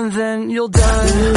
and then you'll die.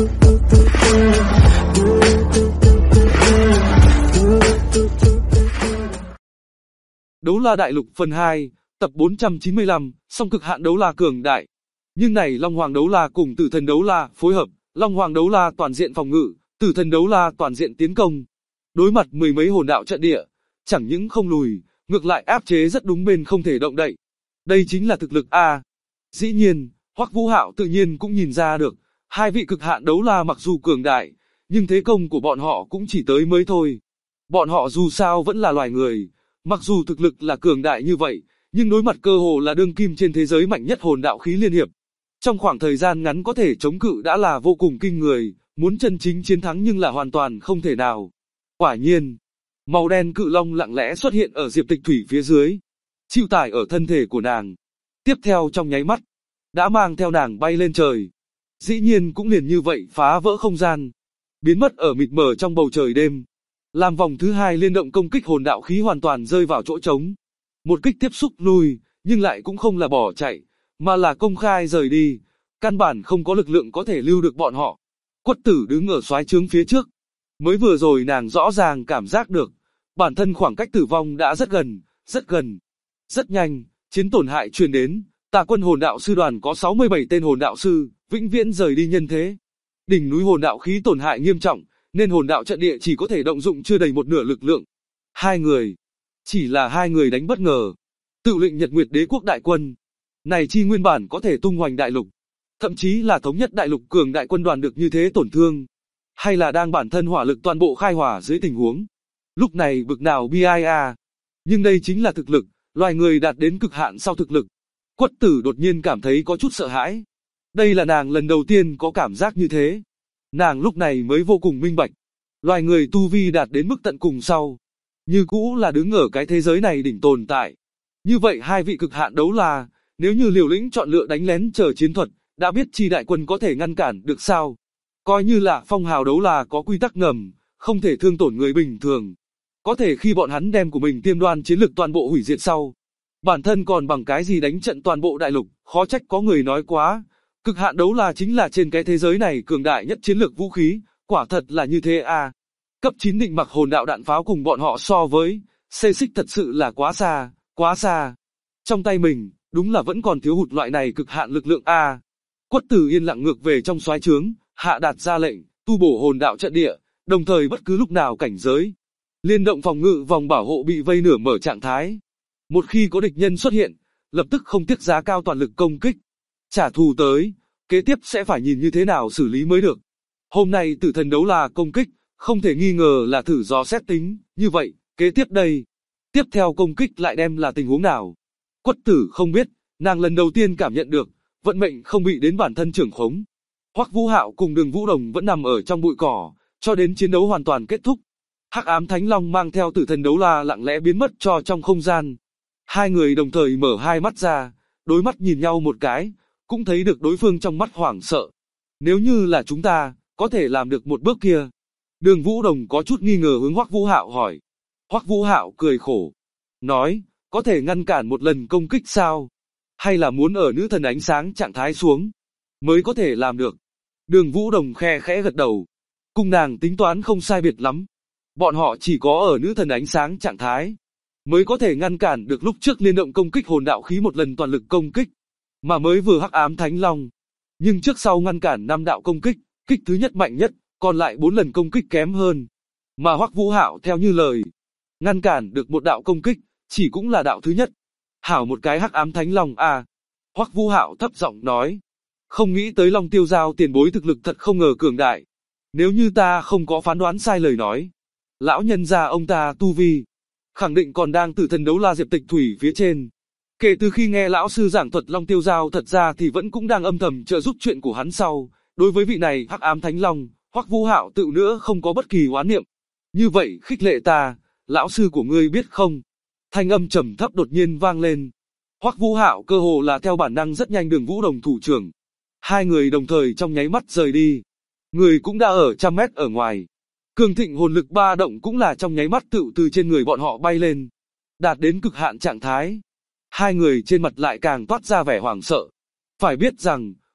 Đấu La Đại Lục phần 2, tập 495, song cực hạn đấu la cường đại. Nhưng này Long Hoàng đấu la cùng Tử Thần đấu la phối hợp, Long Hoàng đấu la toàn diện phòng ngự, Tử Thần đấu la toàn diện tiến công. Đối mặt mười mấy hồn đạo trận địa, chẳng những không lùi, ngược lại áp chế rất đúng bên không thể động đậy. Đây chính là thực lực a. Dĩ nhiên, Hoắc Vũ Hạo tự nhiên cũng nhìn ra được, hai vị cực hạn đấu la mặc dù cường đại, nhưng thế công của bọn họ cũng chỉ tới mới thôi. Bọn họ dù sao vẫn là loài người, mặc dù thực lực là cường đại như vậy, nhưng đối mặt cơ hồ là đương kim trên thế giới mạnh nhất hồn đạo khí liên hiệp. Trong khoảng thời gian ngắn có thể chống cự đã là vô cùng kinh người, muốn chân chính chiến thắng nhưng là hoàn toàn không thể nào. Quả nhiên, màu đen cự long lặng lẽ xuất hiện ở Diệp Tịch Thủy phía dưới, chịu tải ở thân thể của nàng. Tiếp theo trong nháy mắt, đã mang theo nàng bay lên trời. Dĩ nhiên cũng liền như vậy phá vỡ không gian, biến mất ở mịt mờ trong bầu trời đêm. Làm vòng thứ hai liên động công kích hồn đạo khí hoàn toàn rơi vào chỗ trống. Một kích tiếp xúc lui, nhưng lại cũng không là bỏ chạy, mà là công khai rời đi. Căn bản không có lực lượng có thể lưu được bọn họ. Quất Tử đứng ở soái trướng phía trước. Mới vừa rồi nàng rõ ràng cảm giác được, bản thân khoảng cách tử vong đã rất gần, rất gần. Rất nhanh, chiến tổn hại truyền đến, Tà Quân hồn đạo sư đoàn có 67 tên hồn đạo sư, vĩnh viễn rời đi nhân thế. Đỉnh núi hồn đạo khí tổn hại nghiêm trọng, nên hồn đạo trận địa chỉ có thể động dụng chưa đầy một nửa lực lượng. Hai người, chỉ là hai người đánh bất ngờ. Tự lệnh Nhật Nguyệt Đế quốc đại quân, này chi nguyên bản có thể tung hoành đại lục, thậm chí là thống nhất đại lục cường đại quân đoàn được như thế tổn thương, hay là đang bản thân hỏa lực toàn bộ khai hỏa dưới tình huống. Lúc này bực nào bi ai a. Nhưng đây chính là thực lực, loài người đạt đến cực hạn sau thực lực. Quất Tử đột nhiên cảm thấy có chút sợ hãi. Đây là nàng lần đầu tiên có cảm giác như thế. Nàng lúc này mới vô cùng minh bạch. Loài người tu vi đạt đến mức tận cùng sau, như cũ là đứng ở cái thế giới này đỉnh tồn tại. Như vậy hai vị cực hạn đấu la, nếu như liều lĩnh chọn lựa đánh lén chờ chiến thuật, đã biết chi đại quân có thể ngăn cản được sao? Coi như là phong hào đấu la có quy tắc ngầm, không thể thương tổn người bình thường. Có thể khi bọn hắn đem của mình tiêm đoan chiến lực toàn bộ hủy diệt sau, bản thân còn bằng cái gì đánh trận toàn bộ đại lục, khó trách có người nói quá. Cực hạn đấu la chính là trên cái thế giới này cường đại nhất chiến lược vũ khí, quả thật là như thế à. Cấp 9 định mặc hồn đạo đạn pháo cùng bọn họ so với, xê xích thật sự là quá xa, quá xa. Trong tay mình, đúng là vẫn còn thiếu hụt loại này cực hạn lực lượng a. Quất Tử yên lặng ngược về trong soái trướng, hạ đạt ra lệnh, tu bổ hồn đạo trận địa, đồng thời bất cứ lúc nào cảnh giới. Liên động phòng ngự vòng bảo hộ bị vây nửa mở trạng thái. Một khi có địch nhân xuất hiện, lập tức không tiếc giá cao toàn lực công kích. Trả thù tới, kế tiếp sẽ phải nhìn như thế nào xử lý mới được. Hôm nay Tử Thần đấu la công kích, không thể nghi ngờ là thử dò xét tính, như vậy, kế tiếp đây. Tiếp theo công kích lại đem là tình huống nào? Quất Tử không biết, nàng lần đầu tiên cảm nhận được, vận mệnh không bị đến bản thân trưởng khống. Hoắc Vũ Hạo cùng Đường Vũ Đồng vẫn nằm ở trong bụi cỏ, cho đến chiến đấu hoàn toàn kết thúc. Hắc Ám Thánh Long mang theo Tử Thần đấu la lặng lẽ biến mất cho trong không gian. Hai người đồng thời mở hai mắt ra, đối mắt nhìn nhau một cái, cũng thấy được đối phương trong mắt hoảng sợ. Nếu như là chúng ta, có thể làm được một bước kia. Đường Vũ Đồng có chút nghi ngờ hướng Hoắc Vũ Hạo hỏi. Hoắc Vũ Hạo cười khổ, nói, có thể ngăn cản một lần công kích sao? Hay là muốn ở nữ thần ánh sáng trạng thái xuống, mới có thể làm được? Đường Vũ Đồng khe khẽ gật đầu, cùng nàng tính toán không sai biệt lắm. Bọn họ chỉ có ở nữ thần ánh sáng trạng thái, mới có thể ngăn cản được lúc trước liên động công kích hồn đạo khí một lần toàn lực công kích, mà mới vừa Hắc Ám Thánh Long. Nhưng trước sau ngăn cản 5 đạo công kích, kích thứ nhất mạnh nhất, còn lại 4 lần công kích kém hơn. Mà Hoắc Vũ Hạo theo như lời, ngăn cản được một đạo công kích, chỉ cũng là đạo thứ nhất. Hảo một cái Hắc Ám Thánh Long a. Hoắc Vũ Hạo thấp giọng nói, không nghĩ tới Long Tiêu Giao tiền bối thực lực thật không ngờ cường đại. Nếu như ta không có phán đoán sai lời nói, lão nhân gia ông ta tu vi, khẳng định còn đang Tử Thần đấu la Diệp Tịch Thủy phía trên. Kể từ khi nghe lão sư giảng thuật Long Tiêu Giao thật ra thì vẫn cũng đang âm thầm trợ giúp chuyện của hắn sau. Đối với vị này Hắc Ám Thánh Long, Hoắc Vũ Hạo tự nữa không có bất kỳ oán niệm. Như vậy khích lệ ta, lão sư của ngươi biết không? Thanh âm trầm thấp đột nhiên vang lên. Hoắc Vũ Hạo cơ hồ là theo bản năng rất nhanh Đường Vũ Đồng thủ trưởng. Hai người đồng thời trong nháy mắt rời đi. Người cũng đã ở trăm mét ở ngoài. Cường thịnh hồn lực ba động cũng là trong nháy mắt tự từ trên người bọn họ bay lên, đạt đến cực hạn trạng thái. Hai người trên mặt lại càng toát ra vẻ hoảng sợ. Phải biết rằng,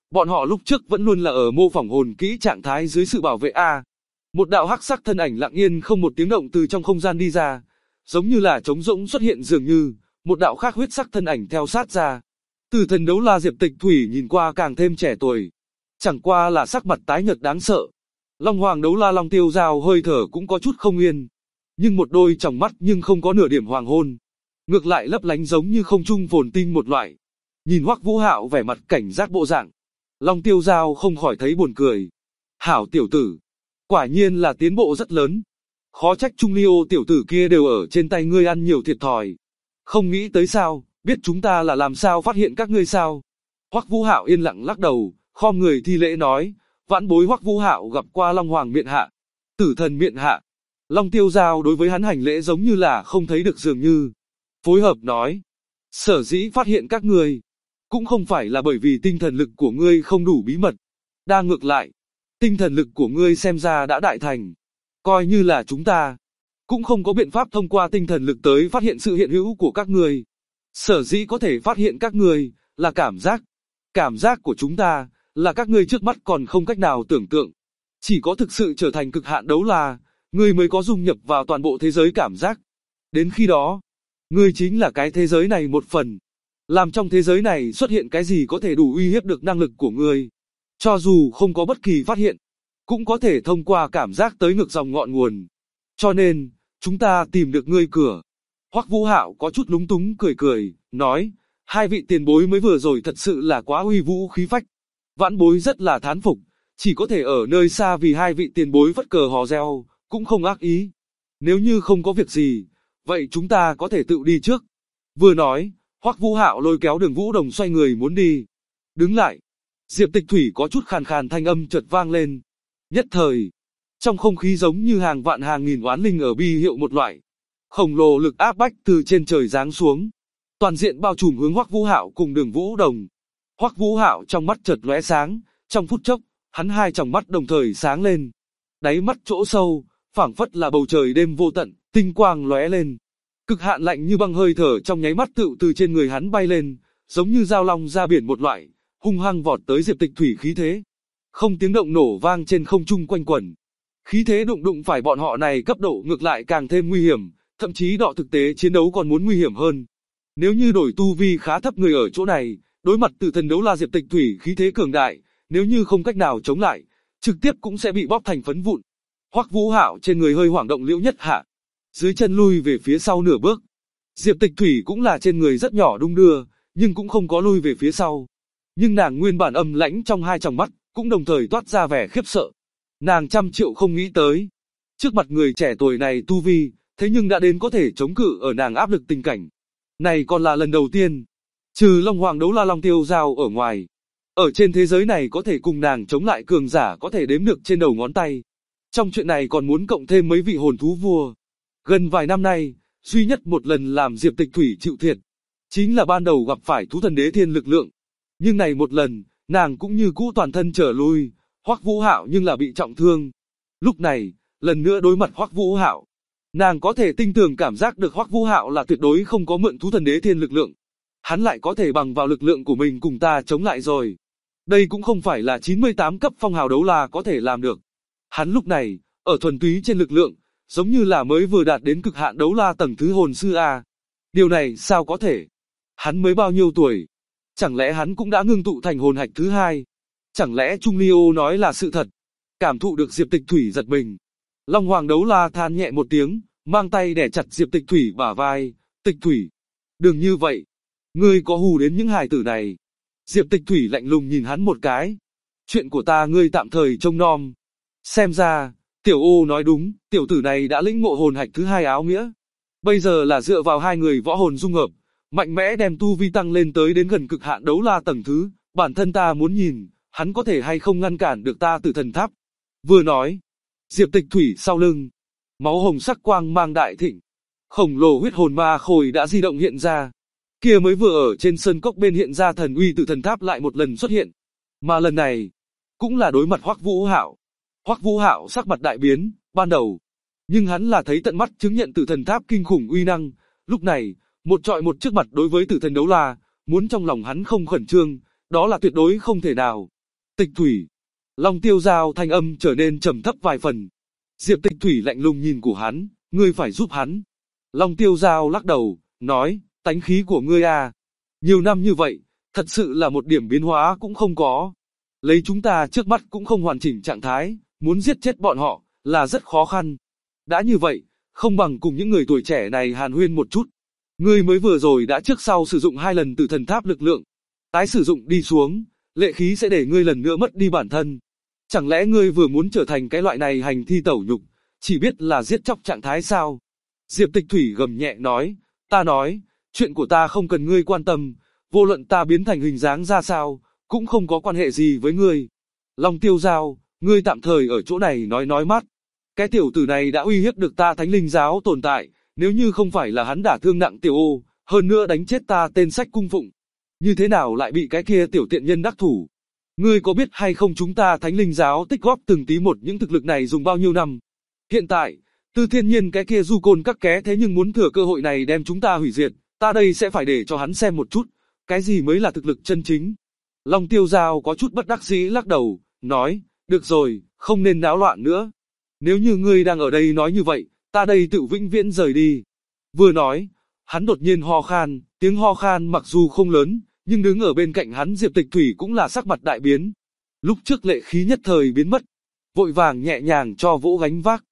Bọn họ lúc trước vẫn luôn là ở mô phỏng hồn kỹ trạng thái dưới sự bảo vệ A. Một đạo hắc sắc thân ảnh lặng yên không một tiếng động từ trong không gian đi ra, giống như là trống rỗng xuất hiện dường như, một đạo khác huyết sắc thân ảnh theo sát ra. Tử thần đấu la Diệp Tịch Thủy nhìn qua càng thêm trẻ tuổi, chẳng qua là sắc mặt tái nhợt đáng sợ. Long Hoàng đấu la Long Tiêu Giao hơi thở cũng có chút không yên, nhưng một đôi tròng mắt nhưng không có nửa điểm hoàng hôn, ngược lại lấp lánh giống như không trung phồn tinh một loại. Nhìn Hoắc Vũ Hạo vẻ mặt cảnh giác bộ dạng, Long Tiêu Giao không khỏi thấy buồn cười. Hảo tiểu tử, quả nhiên là tiến bộ rất lớn. Khó trách Trung Ly Ô tiểu tử kia đều ở trên tay ngươi ăn nhiều thiệt thòi. Không nghĩ tới sao, biết chúng ta là làm sao phát hiện các ngươi sao? Hoắc Vũ Hạo yên lặng lắc đầu, khom người thi lễ nói, vãn bối Hoắc Vũ Hạo gặp qua Long Hoàng miện hạ, Tử thần miện hạ. Long Tiêu Giao đối với hắn hành lễ giống như là không thấy được dường như. Phối hợp nói, sở dĩ phát hiện các ngươi, cũng không phải là bởi vì tinh thần lực của ngươi không đủ bí mật. Đa ngược lại, tinh thần lực của ngươi xem ra đã đại thành. Coi như là chúng ta, cũng không có biện pháp thông qua tinh thần lực tới phát hiện sự hiện hữu của các ngươi. Sở dĩ có thể phát hiện các ngươi, là cảm giác. Cảm giác của chúng ta, là các ngươi trước mắt còn không cách nào tưởng tượng. Chỉ có thực sự trở thành cực hạn đấu la, ngươi mới có dung nhập vào toàn bộ thế giới cảm giác. Đến khi đó, ngươi chính là cái thế giới này một phần. Làm trong thế giới này xuất hiện cái gì có thể đủ uy hiếp được năng lực của ngươi. Cho dù không có bất kỳ phát hiện, cũng có thể thông qua cảm giác tới ngược dòng ngọn nguồn. Cho nên, chúng ta tìm được ngươi cửa. Hoắc Vũ Hạo có chút lúng túng cười cười, nói, hai vị tiền bối mới vừa rồi thật sự là quá uy vũ khí phách. Vãn bối rất là thán phục, chỉ có thể ở nơi xa vì hai vị tiền bối phất cờ hò reo, cũng không ác ý. Nếu như không có việc gì, vậy chúng ta có thể tự đi trước. Vừa nói, Hoắc Vũ Hạo lôi kéo Đường Vũ Đồng xoay người muốn đi. Đứng lại. Diệp Tịch Thủy có chút khàn khàn thanh âm chợt vang lên. Nhất thời, trong không khí giống như hàng vạn hàng nghìn oán linh ở bi hiệu một loại. Khổng lồ lực áp bách từ trên trời giáng xuống. Toàn diện bao trùm hướng Hoắc Vũ Hạo cùng Đường Vũ Đồng. Hoắc Vũ Hạo trong mắt chợt lóe sáng, trong phút chốc, hắn hai tròng mắt đồng thời sáng lên. Đáy mắt chỗ sâu, phảng phất là bầu trời đêm vô tận, tinh quang lóe lên. Cực hạn lạnh như băng hơi thở trong nháy mắt tựu từ trên người hắn bay lên, giống như dao long ra biển một loại, hung hăng vọt tới Diệp Tịch Thủy khí thế. Không tiếng động nổ vang trên không trung quanh quẩn. Khí thế đụng phải bọn họ này cấp độ ngược lại càng thêm nguy hiểm, thậm chí đọ thực tế chiến đấu còn muốn nguy hiểm hơn. Nếu như đổi tu vi khá thấp người ở chỗ này, đối mặt Tử thần đấu la Diệp Tịch Thủy khí thế cường đại, nếu như không cách nào chống lại, trực tiếp cũng sẽ bị bóp thành phấn vụn. Hoắc Vũ Hạo trên người hơi hoảng động liễu nhất hạ, dưới chân lui về phía sau nửa bước. Diệp Tịch Thủy cũng là trên người rất nhỏ đung đưa, nhưng cũng không có lui về phía sau. Nhưng nàng nguyên bản âm lãnh trong hai tròng mắt, cũng đồng thời toát ra vẻ khiếp sợ. Nàng trăm triệu không nghĩ tới, trước mặt người trẻ tuổi này tu vi, thế nhưng đã đến có thể chống cự ở nàng áp lực tình cảnh. Này còn là lần đầu tiên, trừ Long Hoàng đấu la Long Tiêu Giao ở ngoài, ở trên thế giới này có thể cùng nàng chống lại cường giả có thể đếm được trên đầu ngón tay. Trong chuyện này còn muốn cộng thêm mấy vị hồn thú vua. Gần vài năm nay, duy nhất một lần làm Diệp Tịch Thủy chịu thiệt, chính là ban đầu gặp phải thú thần đế thiên lực lượng. Nhưng này một lần, nàng cũng như cũ toàn thân trở lui, Hoắc Vũ Hạo nhưng là bị trọng thương. Lúc này, lần nữa đối mặt Hoắc Vũ Hạo, nàng có thể tinh tường cảm giác được Hoắc Vũ Hạo là tuyệt đối không có mượn thú thần đế thiên lực lượng. Hắn lại có thể bằng vào lực lượng của mình cùng ta chống lại rồi. Đây cũng không phải là 98 cấp phong hào đấu la có thể làm được. Hắn lúc này, ở thuần túy trên lực lượng, giống như là mới vừa đạt đến cực hạn đấu la tầng thứ hồn sư A. Điều này sao có thể? Hắn mới bao nhiêu tuổi? Chẳng lẽ hắn cũng đã ngưng tụ thành hồn hạch thứ hai? Chẳng lẽ Trung Ly Ô nói là sự thật? Cảm thụ được Diệp Tịch Thủy giật mình. Long Hoàng đấu la than nhẹ một tiếng, mang tay đè chặt Diệp Tịch Thủy bả vai. Tịch Thủy, đừng như vậy. Ngươi có hù đến những hài tử này. Diệp Tịch Thủy lạnh lùng nhìn hắn một cái. Chuyện của ta ngươi tạm thời trông nom. Xem ra, Tiểu Ô nói đúng, tiểu tử này đã lĩnh ngộ hồn hạch thứ hai áo nghĩa. Bây giờ là dựa vào hai người võ hồn dung hợp, mạnh mẽ đem tu vi tăng lên tới đến gần cực hạn đấu la tầng thứ, bản thân ta muốn nhìn, hắn có thể hay không ngăn cản được ta Tử thần tháp. Vừa nói, Diệp Tịch Thủy sau lưng, máu hồng sắc quang mang đại thịnh, khổng lồ huyết hồn ma khôi đã di động hiện ra. Kia mới vừa ở trên sơn cốc bên hiện ra thần uy Tử thần tháp lại một lần xuất hiện, mà lần này cũng là đối mặt Hoắc Vũ Hạo. Hoắc Vũ Hạo sắc mặt đại biến, ban đầu, nhưng hắn là thấy tận mắt chứng nhận Tử thần tháp kinh khủng uy năng, lúc này, một trọi một trước mặt đối với Tử thần đấu la, muốn trong lòng hắn không khẩn trương, đó là tuyệt đối không thể nào. Tịch Thủy. Long Tiêu Giao thanh âm trở nên trầm thấp vài phần. Diệp Tịch Thủy lạnh lùng nhìn của hắn, ngươi phải giúp hắn. Long Tiêu Giao lắc đầu, nói, tánh khí của ngươi à. Nhiều năm như vậy, thật sự là một điểm biến hóa cũng không có. Lấy chúng ta trước mắt cũng không hoàn chỉnh trạng thái, muốn giết chết bọn họ, là rất khó khăn. Đã như vậy, không bằng cùng những người tuổi trẻ này hàn huyên một chút. Ngươi mới vừa rồi đã trước sau sử dụng 2 lần Tử Thần Tháp lực lượng. Tái sử dụng đi xuống, lệ khí sẽ để ngươi lần nữa mất đi bản thân. Chẳng lẽ ngươi vừa muốn trở thành cái loại này hành thi tẩu nhục, chỉ biết là giết chóc trạng thái sao? Diệp Tịch Thủy gầm nhẹ nói, ta nói, chuyện của ta không cần ngươi quan tâm, vô luận ta biến thành hình dáng ra sao, cũng không có quan hệ gì với ngươi. Long Tiêu Giao, ngươi tạm thời ở chỗ này nói mát. Cái tiểu tử này đã uy hiếp được ta Thánh Linh Giáo tồn tại, nếu như không phải là hắn đả thương nặng Tiểu Ô, hơn nữa đánh chết ta tên sách cung phụng. Như thế nào lại bị cái kia tiểu tiện nhân đắc thủ? Ngươi có biết hay không chúng ta Thánh Linh Giáo tích góp từng tí một những thực lực này dùng bao nhiêu năm? Hiện tại, Tư Thiên Nhiên cái kia du côn các ké thế nhưng muốn thừa cơ hội này đem chúng ta hủy diệt, ta đây sẽ phải để cho hắn xem một chút, cái gì mới là thực lực chân chính. Long Tiêu Giao có chút bất đắc dĩ lắc đầu, nói, được rồi, không nên náo loạn nữa. Nếu như ngươi đang ở đây nói như vậy, ta đây tự vĩnh viễn rời đi. Vừa nói, hắn đột nhiên ho khan, tiếng ho khan mặc dù không lớn, nhưng đứng ở bên cạnh hắn Diệp Tịch Thủy cũng là sắc mặt đại biến. Lúc trước lệ khí nhất thời biến mất, vội vàng nhẹ nhàng cho vỗ gánh vác.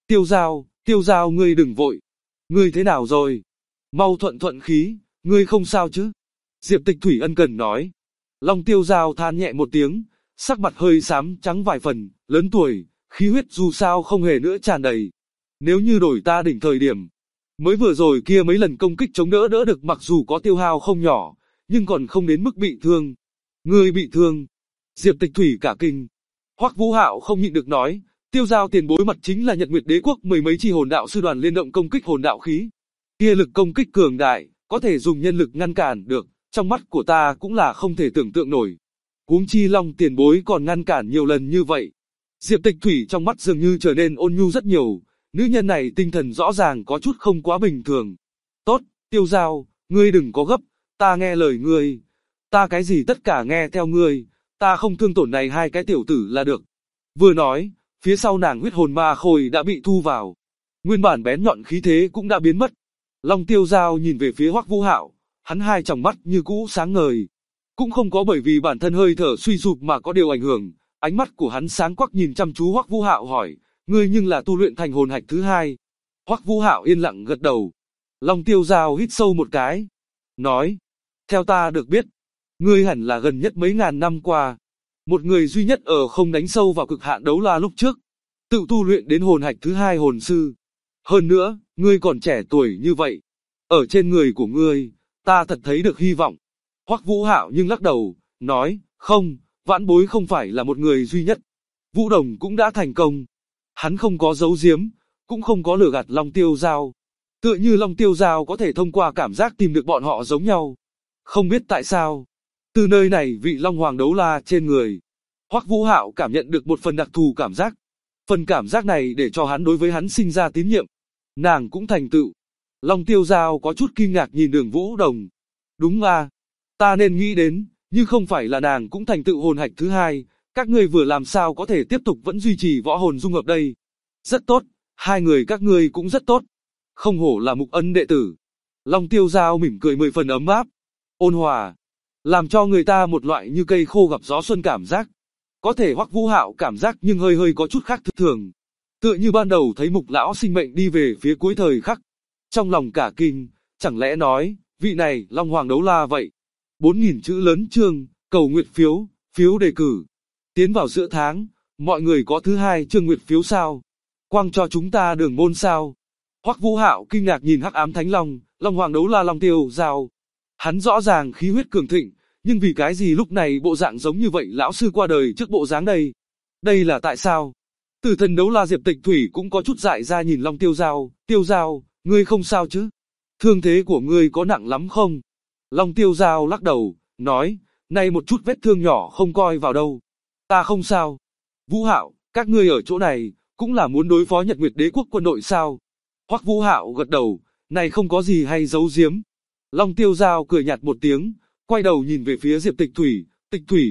Tiêu Giao ngươi đừng vội. Ngươi thế nào rồi? Mau thuận khí, ngươi không sao chứ? Diệp Tịch Thủy ân cần nói. Long Tiêu Giao than nhẹ một tiếng, sắc mặt hơi xám trắng vài phần, lớn tuổi, khí huyết dù sao không hề nữa tràn đầy. Nếu như đổi ta đỉnh thời điểm, mới vừa rồi kia mấy lần công kích chống đỡ được mặc dù có tiêu hao không nhỏ, nhưng còn không đến mức bị thương. Ngươi bị thương? Diệp Tịch Thủy cả kinh. Hoắc Vũ Hạo không nhịn được nói, Tiêu Giao tiền bối mặt chính là Nhật Nguyệt Đế quốc mười mấy chi hồn đạo sư đoàn liên động công kích hồn đạo khí. Kia lực công kích cường đại, có thể dùng nhân lực ngăn cản được, trong mắt của ta cũng là không thể tưởng tượng nổi. Huống chi Long tiền bối còn ngăn cản nhiều lần như vậy. Diệp Tịch Thủy trong mắt dường như trở nên ôn nhu rất nhiều, nữ nhân này tinh thần rõ ràng có chút không quá bình thường. Tốt, Tiêu Giao, ngươi đừng có gấp, ta nghe lời ngươi. Ta cái gì tất cả nghe theo ngươi, ta không thương tổn này hai cái tiểu tử là được. Vừa nói, phía sau nàng huyết hồn ma khôi đã bị thu vào. Nguyên bản bén nhọn khí thế cũng đã biến mất. Long Tiêu Giao nhìn về phía Hoắc Vũ Hạo, hắn hai tròng mắt như cũ sáng ngời. Cũng không có bởi vì bản thân hơi thở suy sụp mà có điều ảnh hưởng, ánh mắt của hắn sáng quắc nhìn chăm chú Hoắc Vũ Hạo hỏi, ngươi nhưng là tu luyện thành hồn hạch thứ hai. Hoắc Vũ Hạo yên lặng gật đầu. Long Tiêu Giao hít sâu một cái, nói, theo ta được biết, ngươi hẳn là gần nhất mấy ngàn năm qua, một người duy nhất ở không đánh sâu vào cực hạn đấu la lúc trước, tự tu luyện đến hồn hạch thứ hai hồn sư. Hơn nữa, ngươi còn trẻ tuổi như vậy, ở trên người của ngươi, ta thật thấy được hy vọng. Hoắc Vũ Hạo nhưng lắc đầu, nói, không, vãn bối không phải là một người duy nhất. Vũ Đồng cũng đã thành công. Hắn không có giấu giếm, cũng không có lừa gạt Long Tiêu Giao. Tựa như Long Tiêu Giao có thể thông qua cảm giác tìm được bọn họ giống nhau. Không biết tại sao, từ nơi này vị Long Hoàng đấu la trên người, Hoắc Vũ Hạo cảm nhận được một phần đặc thù cảm giác. Phần cảm giác này để cho hắn đối với hắn sinh ra tín nhiệm. Nàng cũng thành tựu. Long Tiêu Giao có chút kinh ngạc nhìn Đường Vũ Đồng. Đúng à, ta nên nghĩ đến, nhưng không phải là nàng cũng thành tựu hồn hạch thứ hai, các ngươi vừa làm sao có thể tiếp tục vẫn duy trì võ hồn dung hợp đây. Rất tốt, hai người các ngươi cũng rất tốt. Không hổ là Mục Ân đệ tử. Long Tiêu Giao mỉm cười 10 phần ấm áp, ôn hòa, làm cho người ta một loại như cây khô gặp gió xuân cảm giác. Có thể Hoắc Vũ Hạo cảm giác nhưng hơi có chút khác thường. Tựa như ban đầu thấy Mục lão sinh mệnh đi về phía cuối thời khắc. Trong lòng cả kinh, chẳng lẽ nói, vị này Long Hoàng đấu la vậy. 4.000 chữ lớn chương, cầu nguyện phiếu, phiếu đề cử. Tiến vào giữa tháng, mọi người có thứ hai chương nguyện phiếu sao? Quang cho chúng ta đường môn sao? Hoắc Vũ Hạo kinh ngạc nhìn Hắc Ám Thánh Long, Long Hoàng đấu la Long Tiêu Giao. Hắn rõ ràng khí huyết cường thịnh, nhưng vì cái gì lúc này bộ dạng giống như vậy lão sư qua đời trước bộ dáng đây? Đây là tại sao? Tử Thần đấu la Diệp Tịch Thủy cũng có chút dại ra nhìn Long Tiêu Giao, Tiêu Giao, ngươi không sao chứ? Thương thế của ngươi có nặng lắm không? Long Tiêu Giao lắc đầu, nói, này một chút vết thương nhỏ không coi vào đâu. Ta không sao. Vũ Hạo, các ngươi ở chỗ này, cũng là muốn đối phó Nhật Nguyệt Đế quốc quân đội sao? Hoắc Vũ Hạo gật đầu, này không có gì hay giấu giếm. Long Tiêu Giao cười nhạt một tiếng, quay đầu nhìn về phía Diệp Tịch Thủy,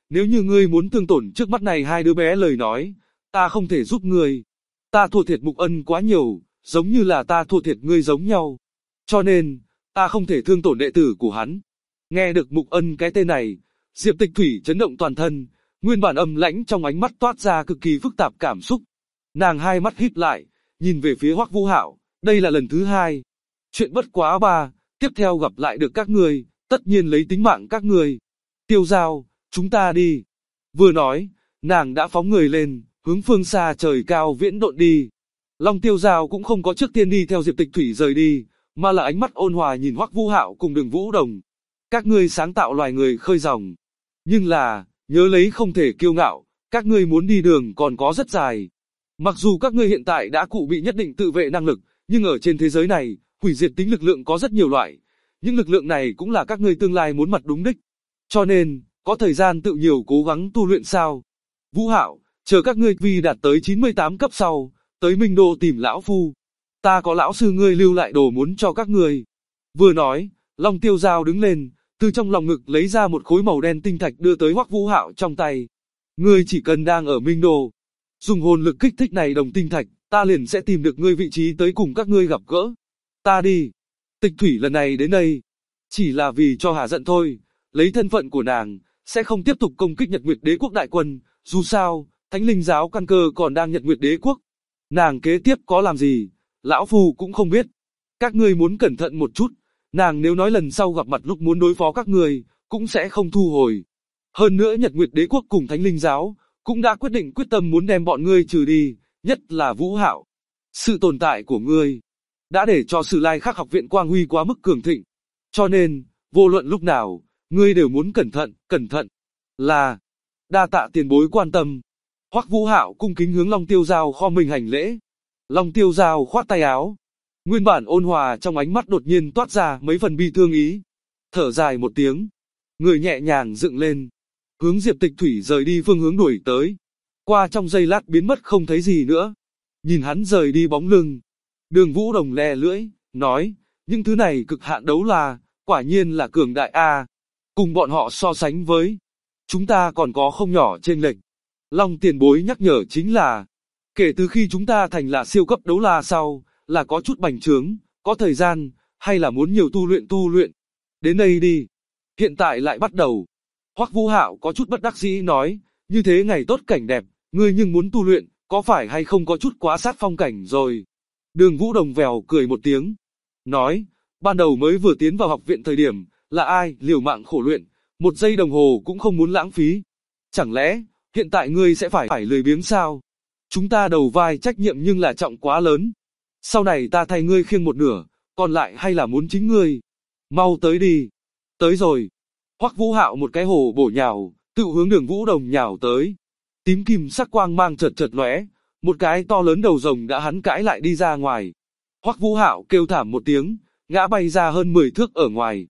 Nếu như ngươi muốn thương tổn trước mắt này hai đứa bé lời nói, ta không thể giúp ngươi. Ta thua thiệt Mục Ân quá nhiều, giống như là ta thua thiệt ngươi giống nhau. Cho nên, ta không thể thương tổn đệ tử của hắn. Nghe được Mục Ân cái tên này, Diệp Tịch Thủy chấn động toàn thân, nguyên bản âm lãnh trong ánh mắt toát ra cực kỳ phức tạp cảm xúc. Nàng hai mắt híp lại, nhìn về phía Hoắc Vũ Hạo, đây là lần thứ hai. Chuyện bất quá ba, tiếp theo gặp lại được các ngươi, tất nhiên lấy tính mạng các ngươi. Tiêu Giao, chúng ta đi. Vừa nói, nàng đã phóng người lên, hướng phương xa trời cao viễn độn đi. Long Tiêu Giao cũng không có trước tiên đi theo Diệp Tịch Thủy rời đi, mà là ánh mắt ôn hòa nhìn Hoắc Vũ Hạo cùng Đường Vũ Đồng. Các ngươi sáng tạo loài người khơi dòng. Nhưng là, nhớ lấy không thể kiêu ngạo, các ngươi muốn đi đường còn có rất dài. Mặc dù các ngươi hiện tại đã cụ bị nhất định tự vệ năng lực, nhưng ở trên thế giới này, hủy diệt tính lực lượng có rất nhiều loại. Những lực lượng này cũng là các ngươi tương lai muốn mặt đúng đích. Cho nên, có thời gian tự nhiều cố gắng tu luyện sao. Vũ Hạo, chờ các ngươi vì đạt tới 98 cấp sau, tới Minh Đô tìm lão phu. Ta có lão sư ngươi lưu lại đồ muốn cho các ngươi. Vừa nói, Long Tiêu Giao đứng lên, từ trong lòng ngực lấy ra một khối màu đen tinh thạch đưa tới Hoắc Vũ Hạo trong tay. Ngươi chỉ cần đang ở Minh Đô, dùng hồn lực kích thích này đồng tinh thạch, ta liền sẽ tìm được ngươi vị trí tới cùng các ngươi gặp gỡ. Ta đi. Tịch Thủy lần này đến đây, chỉ là vì cho hà giận thôi, lấy thân phận của nàng, sẽ không tiếp tục công kích Nhật Nguyệt Đế quốc đại quân, dù sao, Thánh Linh giáo căn cơ còn đang Nhật Nguyệt Đế quốc. Nàng kế tiếp có làm gì, lão phu cũng không biết. Các ngươi muốn cẩn thận một chút, nàng nếu nói lần sau gặp mặt lúc muốn đối phó các ngươi, cũng sẽ không thu hồi. Hơn nữa Nhật Nguyệt Đế quốc cùng Thánh Linh giáo, cũng đã quyết tâm muốn đem bọn ngươi trừ đi, nhất là Vũ Hạo. Sự tồn tại của ngươi, đã để cho Sử Lai Khắc học viện quang huy quá mức cường thịnh. Cho nên, vô luận lúc nào, ngươi đều muốn cẩn thận. Là, đa tạ tiền bối quan tâm. Hoắc Vũ Hạo cung kính hướng Long Tiêu Giao kho mình hành lễ. Long Tiêu Giao khoát tay áo. Nguyên bản ôn hòa trong ánh mắt đột nhiên toát ra mấy phần bi thương ý. Thở dài một tiếng, người nhẹ nhàng dựng lên, hướng Diệp Tịch Thủy rời đi phương hướng đuổi tới. Qua trong giây lát biến mất không thấy gì nữa. Nhìn hắn rời đi bóng lưng, Đường Vũ Đồng lè lưỡi, nói, những thứ này cực hạn đấu la, quả nhiên là cường đại a. Cùng bọn họ so sánh với, chúng ta còn có không nhỏ chênh lệch. Long tiền bối nhắc nhở chính là, kể từ khi chúng ta thành là siêu cấp đấu la sau, là có chút bành trướng, có thời gian, hay là muốn nhiều tu luyện. Đến đây đi. Hiện tại lại bắt đầu. Hoắc Vũ Hạo có chút bất đắc dĩ nói, như thế ngày tốt cảnh đẹp, ngươi nhưng muốn tu luyện, có phải hay không có chút quá sát phong cảnh rồi. Đường Vũ Đồng vèo cười một tiếng, nói, ban đầu mới vừa tiến vào học viện thời điểm, là ai liều mạng khổ luyện, một giây đồng hồ cũng không muốn lãng phí. Chẳng lẽ, hiện tại ngươi sẽ phải lười biếng sao? Chúng ta đầu vai trách nhiệm nhưng là trọng quá lớn. Sau này ta thay ngươi khiêng một nửa, còn lại hay là muốn chính ngươi. Mau tới đi. Tới rồi. Hoắc Vũ Hạo một cái hổ bổ nhào, tự hướng Đường Vũ Đồng nhào tới. Tím kim sắc quang mang chợt lóe, một cái to lớn đầu rồng đã hắn cãi lại đi ra ngoài. Hoắc Vũ Hạo kêu thảm một tiếng, ngã bay ra hơn 10 thước ở ngoài.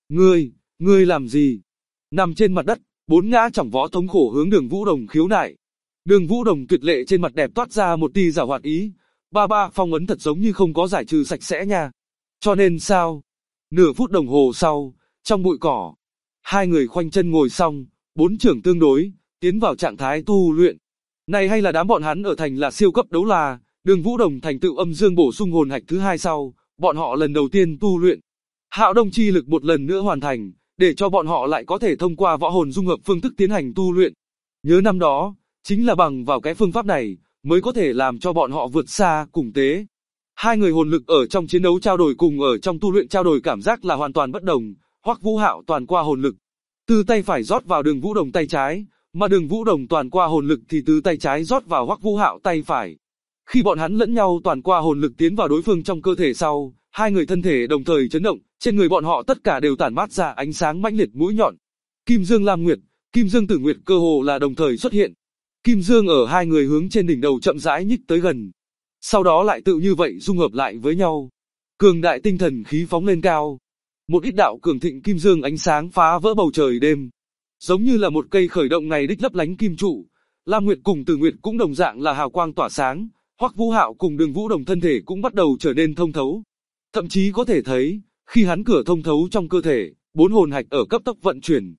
Ngươi làm gì? Nằm trên mặt đất, bốn ngã chỏng vó thống khổ hướng Đường Vũ Đồng khiếu nại. Đường Vũ Đồng tuyệt lệ trên mặt đẹp toát ra một tia giảo hoạt ý. Ba phong ấn thật giống như không có giải trừ sạch sẽ nha. Cho nên sao? Nửa phút đồng hồ sau, trong bụi cỏ, hai người khoanh chân ngồi xong, bốn trưởng tương đối, tiến vào trạng thái tu luyện. Này hay là đám bọn hắn ở thành là siêu cấp đấu la, Đường Vũ Đồng thành tựu âm dương bổ sung hồn hạch thứ hai sau, bọn họ lần đầu tiên tu luyện. Hạo Đông chi lực một lần nữa hoàn thành, để cho bọn họ lại có thể thông qua võ hồn dung hợp phương thức tiến hành tu luyện. Nhớ năm đó, chính là bằng vào cái phương pháp này, mới có thể làm cho bọn họ vượt xa cùng tế. Hai người hồn lực ở trong chiến đấu trao đổi cùng ở trong tu luyện trao đổi cảm giác là hoàn toàn bất đồng. Hoắc Vũ Hạo toàn qua hồn lực, từ tay phải rót vào Đường Vũ Đồng tay trái, mà Đường Vũ Đồng toàn qua hồn lực thì từ tay trái rót vào Hoắc Vũ Hạo tay phải. Khi bọn hắn lẫn nhau toàn qua hồn lực tiến vào đối phương trong cơ thể sau, hai người thân thể đồng thời chấn động, trên người bọn họ tất cả đều tản mát ra ánh sáng mãnh liệt mũi nhọn. Kim Dương Lam Nguyệt, Kim Dương Tử Nguyệt cơ hồ là đồng thời xuất hiện. Kim Dương ở hai người hướng trên đỉnh đầu chậm rãi nhích tới gần. Sau đó lại tự như vậy dung hợp lại với nhau. Cường đại tinh thần khí phóng lên cao. Một ít đạo cường thịnh kim dương ánh sáng phá vỡ bầu trời đêm. Giống như là một cây khởi động ngày đích lấp lánh kim trụ. Lam Nguyệt cùng Tử Nguyệt cũng đồng dạng là hào quang tỏa sáng. Hoắc Vũ Hạo cùng Đường Vũ Đồng thân thể cũng bắt đầu trở nên thông thấu. Thậm chí có thể thấy, khi hắn cửa thông thấu trong cơ thể, bốn hồn hạch ở cấp tốc vận chuyển.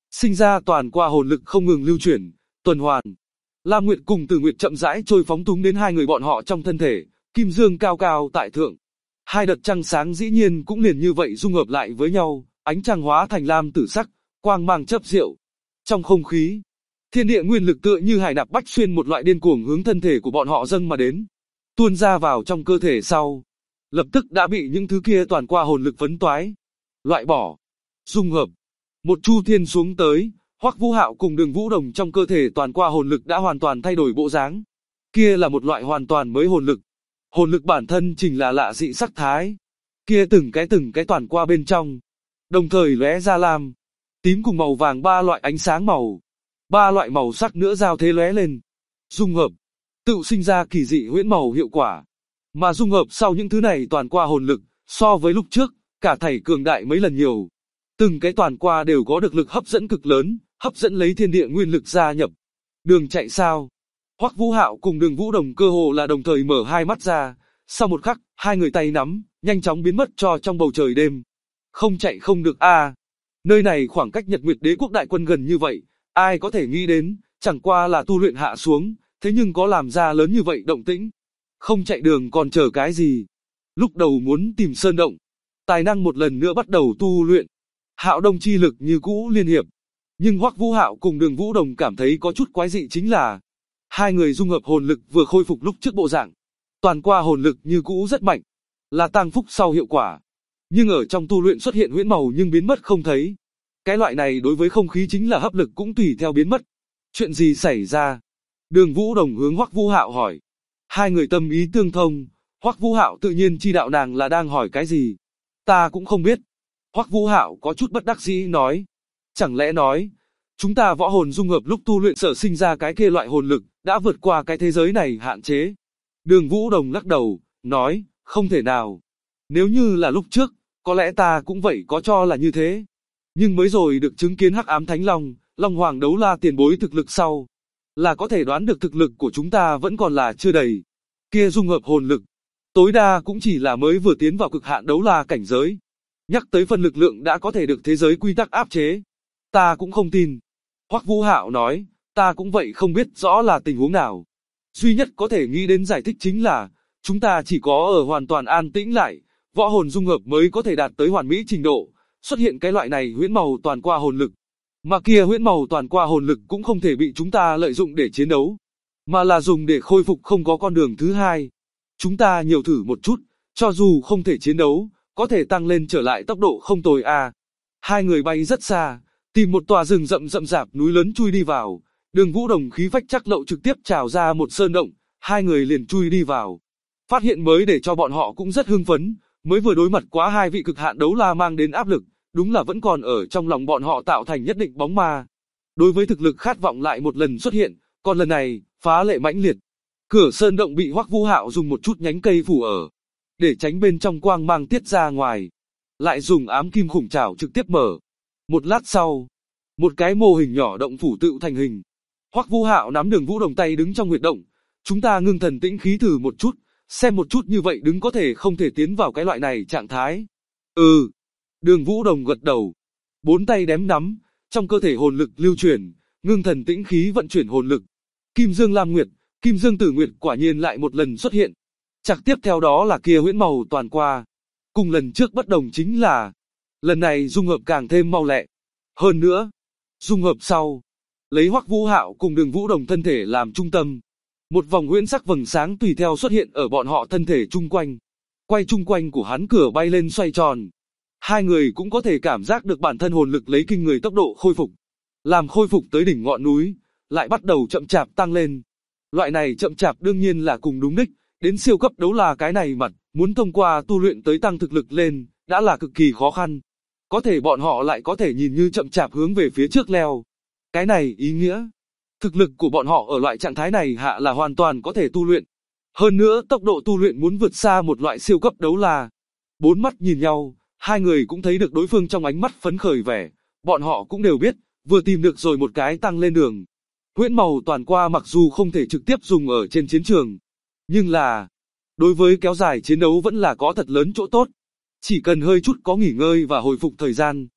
sinh ra toàn qua hồn lực không ngừng lưu chuyển, tuần hoàn. Lam Nguyệt cùng Tử Nguyệt chậm rãi trôi phóng túng đến hai người bọn họ trong thân thể, kim dương cao cao tại thượng. Hai đợt trăng sáng dĩ nhiên cũng liền như vậy dung hợp lại với nhau, ánh trăng hóa thành lam tử sắc, quang mang chớp diệu. Trong không khí, thiên địa nguyên lực tựa như hải nạp bách xuyên một loại điên cuồng hướng thân thể của bọn họ dâng mà đến, tuôn ra vào trong cơ thể sau, lập tức đã bị những thứ kia toàn qua hồn lực phấn toái, loại bỏ, dung hợp. Một chu thiên xuống tới, Hoắc Vũ Hạo cùng Đường Vũ Đồng trong cơ thể toàn qua hồn lực đã hoàn toàn thay đổi bộ dáng. Kia là một loại hoàn toàn mới hồn lực. Hồn lực bản thân chính là lạ dị sắc thái. Kia từng cái toàn qua bên trong, đồng thời lóe ra lam, tím cùng màu vàng ba loại ánh sáng màu. Ba loại màu sắc nữa giao thế lóe lên, dung hợp, tự sinh ra kỳ dị huyễn màu hiệu quả. Mà dung hợp sau những thứ này toàn qua hồn lực, so với lúc trước, cả thảy cường đại mấy lần nhiều. Từng cái toàn qua đều có được lực hấp dẫn cực lớn, hấp dẫn lấy thiên địa nguyên lực gia nhập. Đường chạy sao? Hoắc Vũ Hạo cùng Đường Vũ Đồng cơ hồ là đồng thời mở hai mắt ra, sau một khắc, hai người tay nắm, nhanh chóng biến mất cho trong bầu trời đêm. Không chạy không được a. Nơi này khoảng cách Nhật Nguyệt Đế quốc đại quân gần như vậy, ai có thể nghĩ đến, chẳng qua là tu luyện hạ xuống, thế nhưng có làm ra lớn như vậy động tĩnh. Không chạy đường còn chờ cái gì? Lúc đầu muốn tìm sơn động, tài năng một lần nữa bắt đầu tu luyện. Hạo Đông chi lực như cũ liên hiệp, nhưng Hoắc Vũ Hạo cùng Đường Vũ Đồng cảm thấy có chút quái dị chính là hai người dung hợp hồn lực vừa khôi phục lúc trước bộ dạng, toàn qua hồn lực như cũ rất mạnh, là tăng phúc sau hiệu quả, nhưng ở trong tu luyện xuất hiện huyễn màu nhưng biến mất không thấy. Cái loại này đối với không khí chính là hấp lực cũng tùy theo biến mất. Chuyện gì xảy ra? Đường Vũ Đồng hướng Hoắc Vũ Hạo hỏi. Hai người tâm ý tương thông, Hoắc Vũ Hạo tự nhiên chi đạo nàng là đang hỏi cái gì. Ta cũng không biết. Hoắc Vũ Hạo có chút bất đắc dĩ nói. Chẳng lẽ nói, chúng ta võ hồn dung hợp lúc tu luyện sở sinh ra cái kia loại hồn lực, đã vượt qua cái thế giới này hạn chế. Đường Vũ Đồng lắc đầu, nói, không thể nào. Nếu như là lúc trước, có lẽ ta cũng vậy có cho là như thế. Nhưng mới rồi được chứng kiến Hắc Ám Thánh Long, Long Hoàng Đấu La tiền bối thực lực sau, là có thể đoán được thực lực của chúng ta vẫn còn là chưa đầy. Kia dung hợp hồn lực, tối đa cũng chỉ là mới vừa tiến vào cực hạn đấu la cảnh giới. Nhắc tới phần lực lượng đã có thể được thế giới quy tắc áp chế. Ta cũng không tin. Hoắc Vũ Hạo nói, ta cũng vậy không biết rõ là tình huống nào. Duy nhất có thể nghĩ đến giải thích chính là, chúng ta chỉ có ở hoàn toàn an tĩnh lại, võ hồn dung hợp mới có thể đạt tới hoàn mỹ trình độ, xuất hiện cái loại này huyễn màu toàn qua hồn lực. Mà kia huyễn màu toàn qua hồn lực cũng không thể bị chúng ta lợi dụng để chiến đấu, mà là dùng để khôi phục không có con đường thứ hai. Chúng ta nhiều thử một chút, cho dù không thể chiến đấu, có thể tăng lên trở lại tốc độ không tồi a. Hai người bay rất xa, tìm một tòa rừng rậm rạp núi lớn chui đi vào. Đường Vũ Đồng khí phách chắc lậu trực tiếp trào ra một sơn động, hai người liền chui đi vào. Phát hiện mới để cho bọn họ cũng rất hưng phấn, mới vừa đối mặt quá hai vị cực hạn đấu la mang đến áp lực, đúng là vẫn còn ở trong lòng bọn họ tạo thành nhất định bóng ma. Đối với thực lực khát vọng lại một lần xuất hiện, còn lần này, phá lệ mãnh liệt. Cửa sơn động bị Hoắc Vũ Hạo dùng một chút nhánh cây phủ ở, để tránh bên trong quang mang tiết ra ngoài. Lại dùng ám kim khủng trảo trực tiếp mở. Một lát sau, một cái mô hình nhỏ động phủ tự thành hình. Hoắc Vũ Hạo nắm Đường Vũ Đồng tay đứng trong huyệt động. Chúng ta ngưng thần tĩnh khí thử một chút, xem một chút như vậy đứng có thể không thể tiến vào cái loại này trạng thái. Ừ. Đường Vũ Đồng gật đầu. Bốn tay đếm nắm, trong cơ thể hồn lực lưu chuyển, ngưng thần tĩnh khí vận chuyển hồn lực. Kim Dương Lam Nguyệt, Kim Dương Tử Nguyệt quả nhiên lại một lần xuất hiện. Chắc tiếp theo đó là kia huyễn màu toàn qua. Cùng lần trước bất đồng chính là, lần này dung hợp càng thêm mau lẹ. Hơn nữa, dung hợp sau, lấy Hoắc Vũ Hạo cùng Đường Vũ Đồng thân thể làm trung tâm. Một vòng huyễn sắc vầng sáng tùy theo xuất hiện ở bọn họ thân thể chung quanh. Quay chung quanh của hắn cửa bay lên xoay tròn. Hai người cũng có thể cảm giác được bản thân hồn lực lấy kinh người tốc độ khôi phục. Làm khôi phục tới đỉnh ngọn núi, lại bắt đầu chậm chạp tăng lên. Loại này chậm chạp đương nhiên là cùng đúng đích, đến siêu cấp đấu la cái này mặt, muốn thông qua tu luyện tới tăng thực lực lên, đã là cực kỳ khó khăn. Có thể bọn họ lại có thể nhìn như chậm chạp hướng về phía trước leo. Cái này ý nghĩa, thực lực của bọn họ ở loại trạng thái này hạ là hoàn toàn có thể tu luyện. Hơn nữa tốc độ tu luyện muốn vượt xa một loại siêu cấp đấu la. Bốn mắt nhìn nhau, hai người cũng thấy được đối phương trong ánh mắt phấn khởi vẻ. Bọn họ cũng đều biết, vừa tìm được rồi một cái tăng lên đường. Huyễn màu toàn qua mặc dù không thể trực tiếp dùng ở trên chiến trường, nhưng là, đối với kéo dài chiến đấu vẫn là có thật lớn chỗ tốt. Chỉ cần hơi chút có nghỉ ngơi và hồi phục thời gian,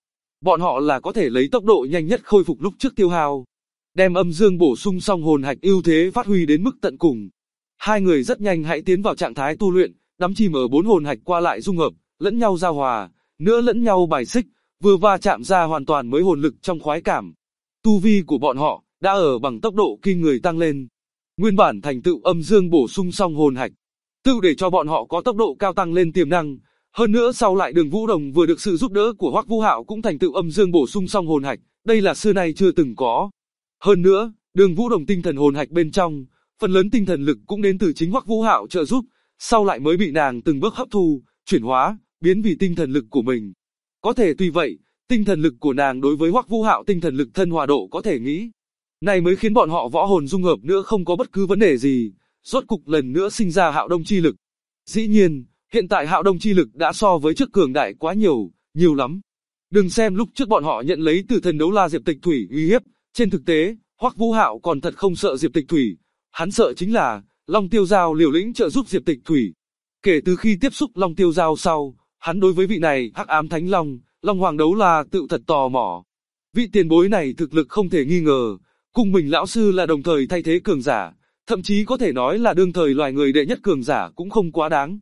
Bọn họ là có thể lấy tốc độ nhanh nhất khôi phục lúc trước tiêu hao, đem âm dương bổ sung xong hồn hạch ưu thế phát huy đến mức tận cùng. Hai người rất nhanh hãy tiến vào trạng thái tu luyện, đắm chìm ở 4 hồn hạch qua lại dung hợp, lẫn nhau giao hòa, nữa lẫn nhau bài xích, vừa va chạm ra hoàn toàn mới hồn lực trong khoái cảm. Tu vi của bọn họ đã ở bằng tốc độ kinh người tăng lên. Nguyên bản thành tựu âm dương bổ sung xong hồn hạch, tự để cho bọn họ có tốc độ cao tăng lên tiềm năng. Hơn nữa sau lại Đường Vũ Đồng vừa được sự giúp đỡ của Hoắc Vũ Hạo cũng thành tựu âm dương bổ sung xong hồn hạch, đây là xưa nay chưa từng có. Hơn nữa, Đường Vũ Đồng tinh thần hồn hạch bên trong, phần lớn tinh thần lực cũng đến từ chính Hoắc Vũ Hạo trợ giúp, sau lại mới bị nàng từng bước hấp thu, chuyển hóa, biến vì tinh thần lực của mình. Có thể tuy vậy, tinh thần lực của nàng đối với Hoắc Vũ Hạo tinh thần lực thân hòa độ có thể nghĩ. Này mới khiến bọn họ võ hồn dung hợp nữa không có bất cứ vấn đề gì, rốt cục lần nữa sinh ra Hạo Đông chi lực. Dĩ nhiên, hiện tại Hạo Đông chi lực đã so với trước cường đại quá nhiều, nhiều lắm. Đừng xem lúc trước bọn họ nhận lấy từ thần đấu la Diệp Tịch Thủy uy hiếp, trên thực tế, Hoắc Vũ Hạo còn thật không sợ Diệp Tịch Thủy, hắn sợ chính là Long Tiêu Giao liều lĩnh trợ giúp Diệp Tịch Thủy. Kể từ khi tiếp xúc Long Tiêu Giao sau, hắn đối với vị này Hắc Ám Thánh Long, Long Hoàng đấu la tự thật tò mò. Vị tiền bối này thực lực không thể nghi ngờ, cùng mình lão sư là đồng thời thay thế cường giả, thậm chí có thể nói là đương thời loài người đệ nhất cường giả cũng không quá đáng.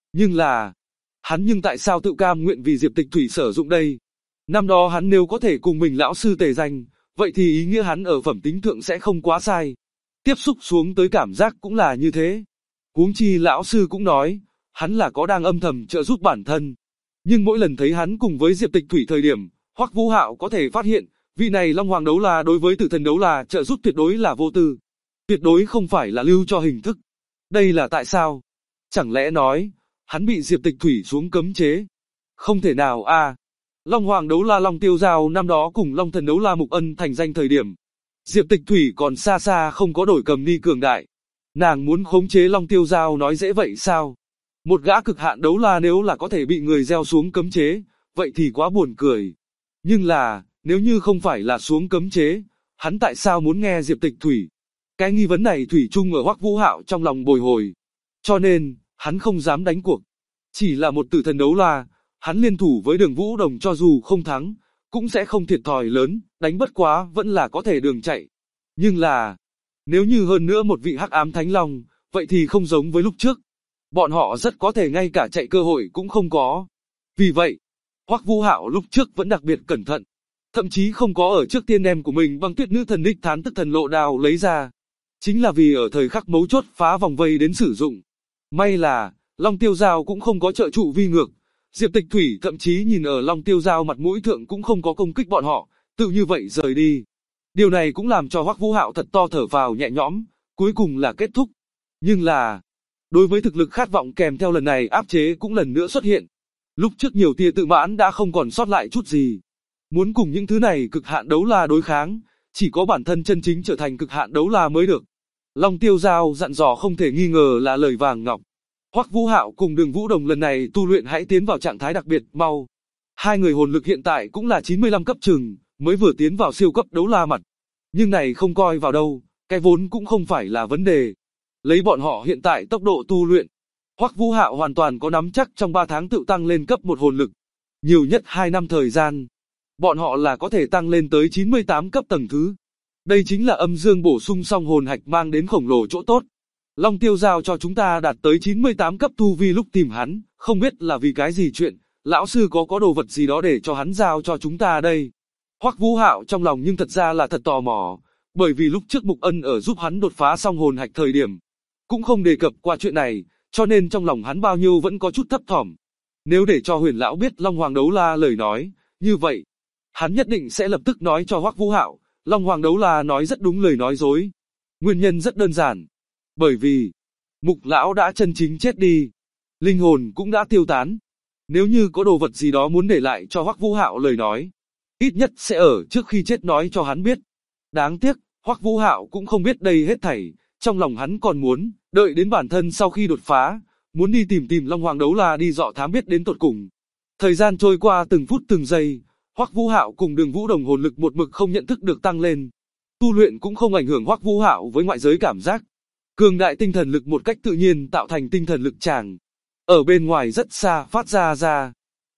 Nhưng tại sao tự cam nguyện vì Diệp Tịch Thủy sử dụng đây? Năm đó hắn nếu có thể cùng mình lão sư tề danh, vậy thì ý nghĩa hắn ở phẩm tính thượng sẽ không quá sai. Tiếp xúc xuống tới cảm giác cũng là như thế. Huống chi lão sư cũng nói, hắn là có đang âm thầm trợ giúp bản thân. Nhưng mỗi lần thấy hắn cùng với Diệp Tịch Thủy thời điểm, Hoắc Vũ Hạo có thể phát hiện, vị này Long Hoàng đấu la đối với Tử Thần đấu la trợ giúp tuyệt đối là vô tư. Tuyệt đối không phải là lưu cho hình thức. Đây là tại sao? Chẳng lẽ nói, hắn bị Diệp Tịch Thủy xuống cấm chế? Không thể nào a. Long Hoàng đấu la Long Tiêu Giao năm đó cùng Long Thần đấu la Mục Ân thành danh thời điểm. Diệp Tịch Thủy còn xa xa không có đổi cầm ni cường đại. Nàng muốn khống chế Long Tiêu Giao nói dễ vậy sao? Một gã cực hạn đấu la nếu là có thể bị người gieo xuống cấm chế, vậy thì quá buồn cười. Nhưng là, nếu như không phải là xuống cấm chế, hắn tại sao muốn nghe Diệp Tịch Thủy? Cái nghi vấn này thủy chung ở Hoắc Vũ Hạo trong lòng bồi hồi. Cho nên, hắn không dám đánh cuộc. Chỉ là một tử thần đấu la, hắn liên thủ với Đường Vũ Đồng cho dù không thắng, cũng sẽ không thiệt thòi lớn, đánh bất quá vẫn là có thể đường chạy. Nhưng là, nếu như hơn nữa một vị Hắc Ám Thánh Long, vậy thì không giống với lúc trước. Bọn họ rất có thể ngay cả chạy cơ hội cũng không có. Vì vậy, Hoắc Vũ Hạo lúc trước vẫn đặc biệt cẩn thận. Thậm chí không có ở trước tiên em của mình Băng Tuyết Nữ Thần Đích Thán Tức Thần Lộ Đao lấy ra. Chính là vì ở thời khắc mấu chốt phá vòng vây đến sử dụng. May là, Long Tiêu Giao cũng không có trợ trụ vi ngược. Diệp Tịch Thủy thậm chí nhìn ở Long Tiêu Giao mặt mũi thượng cũng không có công kích bọn họ, tự như vậy rời đi. Điều này cũng làm cho Hoắc Vũ Hạo thật to thở phào nhẹ nhõm, cuối cùng là kết thúc. Nhưng là, đối với thực lực khát vọng kèm theo lần này áp chế cũng lần nữa xuất hiện. Lúc trước nhiều tia tự mãn đã không còn sót lại chút gì. Muốn cùng những thứ này cực hạn đấu la đối kháng, chỉ có bản thân chân chính trở thành cực hạn đấu la mới được. Long Tiêu Giao dặn dò không thể nghi ngờ là lời vàng ngọc. Hoắc Vũ Hạo cùng Đường Vũ Đồng lần này tu luyện hãy tiến vào trạng thái đặc biệt mau. Hai người hồn lực hiện tại cũng là 95 cấp chừng, mới vừa tiến vào siêu cấp đấu la mặt. Nhưng này không coi vào đâu, cái vốn cũng không phải là vấn đề. Lấy bọn họ hiện tại tốc độ tu luyện, Hoắc Vũ Hạo hoàn toàn có nắm chắc trong 3 tháng tự tăng lên cấp 1 hồn lực. Nhiều nhất 2 năm thời gian, bọn họ là có thể tăng lên tới 98 cấp tầng thứ. Đây chính là âm dương bổ sung xong hồn hạch mang đến khổng lồ chỗ tốt. Long Tiêu giao cho chúng ta đạt tới 98 cấp tu vi lúc tìm hắn, không biết là vì cái gì chuyện, lão sư có đồ vật gì đó để cho hắn giao cho chúng ta đây. Hoắc Vũ Hạo trong lòng nhưng thật ra là thật tò mò, bởi vì lúc trước Mục Ân ở giúp hắn đột phá xong hồn hạch thời điểm, cũng không đề cập qua chuyện này, cho nên trong lòng hắn bao nhiêu vẫn có chút thấp thỏm. Nếu để cho Huyền lão biết Long Hoàng đấu la lời nói, như vậy, hắn nhất định sẽ lập tức nói cho Hoắc Vũ Hạo, Long Hoàng đấu la nói rất đúng lời nói dối. Nguyên nhân rất đơn giản, bởi vì Mục lão đã chân chính chết đi, linh hồn cũng đã tiêu tán. Nếu như có đồ vật gì đó muốn để lại cho Hoắc Vũ Hạo lời nói, ít nhất sẽ ở trước khi chết nói cho hắn biết. Đáng tiếc, Hoắc Vũ Hạo cũng không biết đây hết thảy, trong lòng hắn còn muốn đợi đến bản thân sau khi đột phá, muốn đi tìm Long Hoàng đấu la đi dọ thám biết đến tột cùng. Thời gian trôi qua từng phút từng giây, Hoắc Vũ Hạo cùng Đường Vũ Đồng hồn lực một mực không nhận thức được tăng lên. Tu luyện cũng không ảnh hưởng Hoắc Vũ Hạo với ngoại giới cảm giác. Cường đại tinh thần lực một cách tự nhiên tạo thành tinh thần lực tràng. Ở bên ngoài rất xa phát ra.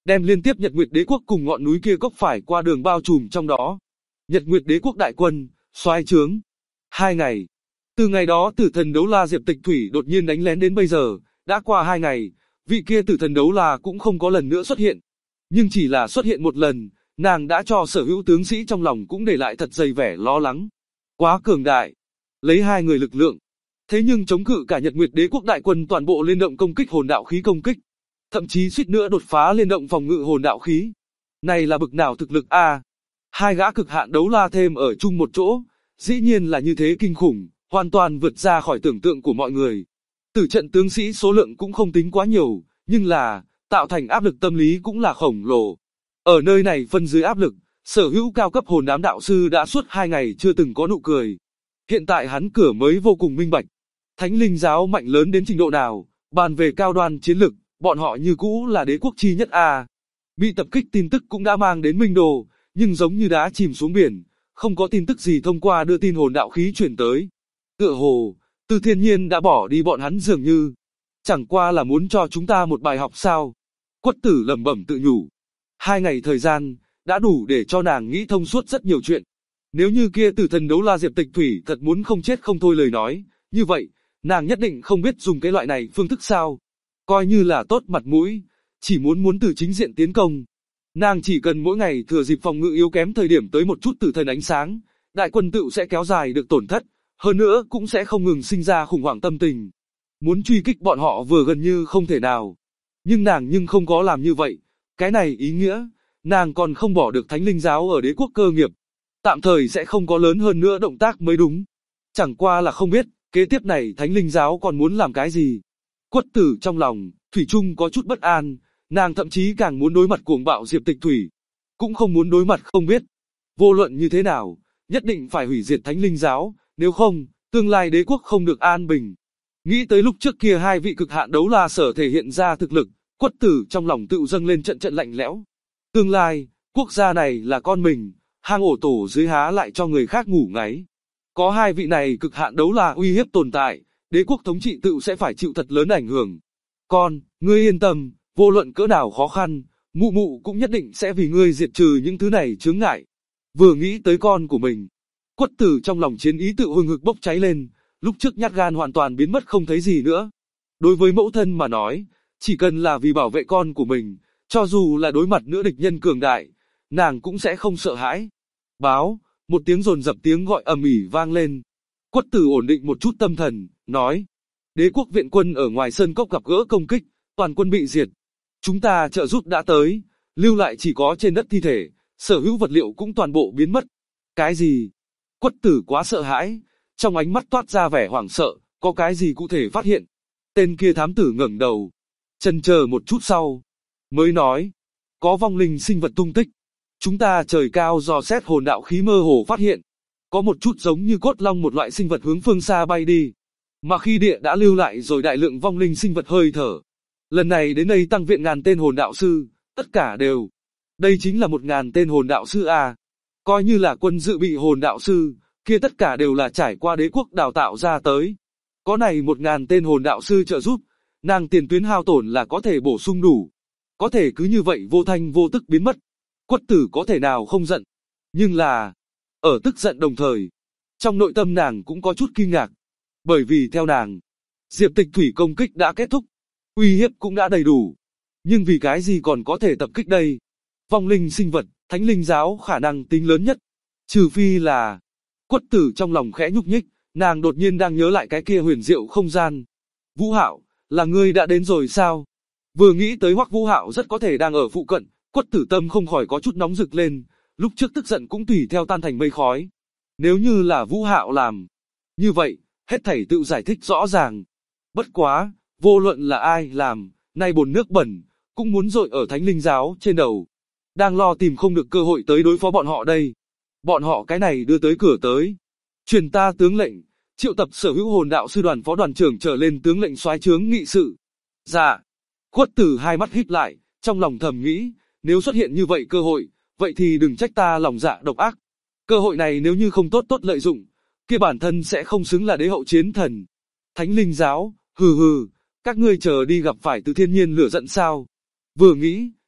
đem liên tiếp Nhật Nguyệt Đế quốc cùng ngọn núi kia cốc phải qua đường bao trùm trong đó. Nhật Nguyệt Đế quốc đại quân, soái trướng. 2 ngày. Từ ngày đó tử thần đấu la Diệp Tịch Thủy đột nhiên đánh lén đến bây giờ, đã qua 2 ngày, vị kia tử thần đấu la cũng không có lần nữa xuất hiện. Nhưng chỉ là xuất hiện một lần, nàng đã cho sở hữu tướng sĩ trong lòng cũng để lại thật dày vẻ lo lắng. Quá cường đại. Lấy 2 người lực lượng. Thế nhưng chống cự cả Nhật Nguyệt Đế quốc đại quân toàn bộ liên động công kích hồn đạo khí công kích. Thậm chí suýt nữa đột phá liên động phòng ngự hồn đạo khí. Này là bực nào thực lực a? 2 gã cực hạn đấu la thêm ở chung một chỗ, dĩ nhiên là như thế kinh khủng, hoàn toàn vượt ra khỏi tưởng tượng của mọi người. Tử trận tướng sĩ số lượng cũng không tính quá nhiều, nhưng là, tạo thành áp lực tâm lý cũng là khổng lồ. Ở nơi này phân dưới áp lực, sở hữu cao cấp hồn ám đạo sư đã suốt 2 ngày chưa từng có nụ cười. Hiện tại hắn cửa mới vô cùng minh bạch. Thánh linh giáo mạnh lớn đến trình độ nào, bàn về cao đoan chiến lực, bọn họ như cũ là đế quốc chi nhất a. Bị tập kích tin tức cũng đã mang đến Minh Đô, nhưng giống như đá chìm xuống biển, không có tin tức gì thông qua đưa tin hồn đạo khí chuyển tới. Tựa hồ, Từ Thiên Nhiên đã bỏ đi bọn hắn dường như. Chẳng qua là muốn cho chúng ta một bài học sao. Quất Tử lẩm bẩm tự nhủ. 2 ngày thời gian, đã đủ để cho nàng nghĩ thông suốt rất nhiều chuyện. Nếu như kia tử thần đấu la Diệp Tịch Thủy thật muốn không chết không thôi lời nói, như vậy, nàng nhất định không biết dùng cái loại này phương thức sao. Coi như là tốt mặt mũi, chỉ muốn từ chính diện tiến công. Nàng chỉ cần mỗi ngày thừa dịp phòng ngự yếu kém thời điểm tới một chút tử thần ánh sáng, đại quân tựu sẽ kéo dài được tổn thất, hơn nữa cũng sẽ không ngừng sinh ra khủng hoảng tâm tình. Muốn truy kích bọn họ vừa gần như không thể nào. Nhưng nàng không có làm như vậy, cái này ý nghĩa, nàng còn không bỏ được thánh linh giáo ở đế quốc cơ nghiệp. Tạm thời sẽ không có lớn hơn nữa động tác mới đúng. Chẳng qua là không biết, kế tiếp này thánh linh giáo còn muốn làm cái gì. Quất Tử trong lòng, thủy chung có chút bất an, nàng thậm chí càng muốn đối mặt cuồng bạo Diệp Tịch Thủy. Cũng không muốn đối mặt không biết. Vô luận như thế nào, nhất định phải hủy diệt thánh linh giáo, nếu không, tương lai đế quốc không được an bình. Nghĩ tới lúc trước kia 2 vị cực hạn đấu la sở thể hiện ra thực lực, Quất Tử trong lòng tự dâng lên trận trận lạnh lẽo. Tương lai, quốc gia này là con mình, hang ổ tổ dưới há lại cho người khác ngủ ngáy. Có 2 vị này cực hạn đấu la uy hiếp tồn tại, đế quốc thống trị tự sẽ phải chịu thật lớn ảnh hưởng. Con, ngươi yên tâm, vô luận cỡ nào khó khăn, mụ mụ cũng nhất định sẽ vì ngươi diệt trừ những thứ này chướng ngại. Vừa nghĩ tới con của mình, Quất Tử trong lòng chiến ý tự hừng hực bốc cháy lên, lúc trước nhát gan hoàn toàn biến mất không thấy gì nữa. Đối với mẫu thân mà nói, chỉ cần là vì bảo vệ con của mình, cho dù là đối mặt nữa địch nhân cường đại, nàng cũng sẽ không sợ hãi. Báo, một tiếng dồn dập tiếng gọi ầm ĩ vang lên. Quất Tử ổn định một chút tâm thần, nói: đế quốc viện quân ở ngoài sơn cốc gặp gỡ công kích, toàn quân bị diệt. Chúng ta trợ giúp đã tới, lưu lại chỉ có trên đất thi thể, sở hữu vật liệu cũng toàn bộ biến mất. Cái gì? Quất Tử quá sợ hãi, trong ánh mắt toát ra vẻ hoảng sợ, có cái gì cụ thể phát hiện. Tên kia thám tử ngẩng đầu, chần chờ một chút sau, mới nói: có vong linh sinh vật tung tích. Chúng ta trời cao dò xét hồn đạo khí mơ hồ phát hiện, có một chút giống như cốt long một loại sinh vật hướng phương xa bay đi. Mà khi địa đã lưu lại rồi đại lượng vong linh sinh vật hơi thở. Lần này đến đây tăng viện 1000 tên hồn đạo sư, tất cả đều. Đây chính là 1000 tên hồn đạo sư à. Coi như là quân dự bị hồn đạo sư, kia tất cả đều là trải qua đế quốc đào tạo ra tới. Có này 1000 tên hồn đạo sư trợ giúp, nàng tiền tuyến hao tổn là có thể bổ sung đủ. Có thể cứ như vậy vô thanh vô tức biến mất. Quất Tử có thể nào không giận. Nhưng là, ở tức giận đồng thời, trong nội tâm nàng cũng có chút kinh ngạc. Bởi vì theo nàng, Diệp Tịch Thủy công kích đã kết thúc, uy hiếp cũng đã đầy đủ. Nhưng vì cái gì còn có thể tập kích đây? Vong linh sinh vật, thánh linh giáo khả năng tính lớn nhất. Trừ phi là... Quất Tử trong lòng khẽ nhúc nhích, nàng đột nhiên đang nhớ lại cái kia huyền diệu không gian. Vũ Hạo, là ngươi đã đến rồi sao? Vừa nghĩ tới Hoắc Vũ Hạo rất có thể đang ở phụ cận, Quất Tử tâm không khỏi có chút nóng rực lên, lúc trước tức giận cũng tùy theo tan thành mây khói. Nếu như là Vũ Hạo làm, như vậy, hết thảy tự giải thích rõ ràng. Bất quá, vô luận là ai làm, nay bồn nước bẩn, cũng muốn dội ở thánh linh giáo trên đầu. Đang lo tìm không được cơ hội tới đối phó bọn họ đây. Bọn họ cái này đưa tới cửa tới. Truyền ta tướng lệnh, triệu tập sở hữu hồn đạo sư đoàn phó đoàn trưởng trở lên tướng lệnh soái trướng nghị sự. Dạ. Quất Tử hai mắt híp lại, trong lòng thầm nghĩ, nếu xuất hiện như vậy cơ hội, vậy thì đừng trách ta lòng dạ độc ác. Cơ hội này nếu như không tốt lợi dụng, kia bản thân sẽ không xứng là đế hậu chiến thần. Thánh linh giáo, hừ hừ, các ngươi chờ đi gặp phải Từ Thiên Nhiên lửa giận sao. Vừa nghĩ,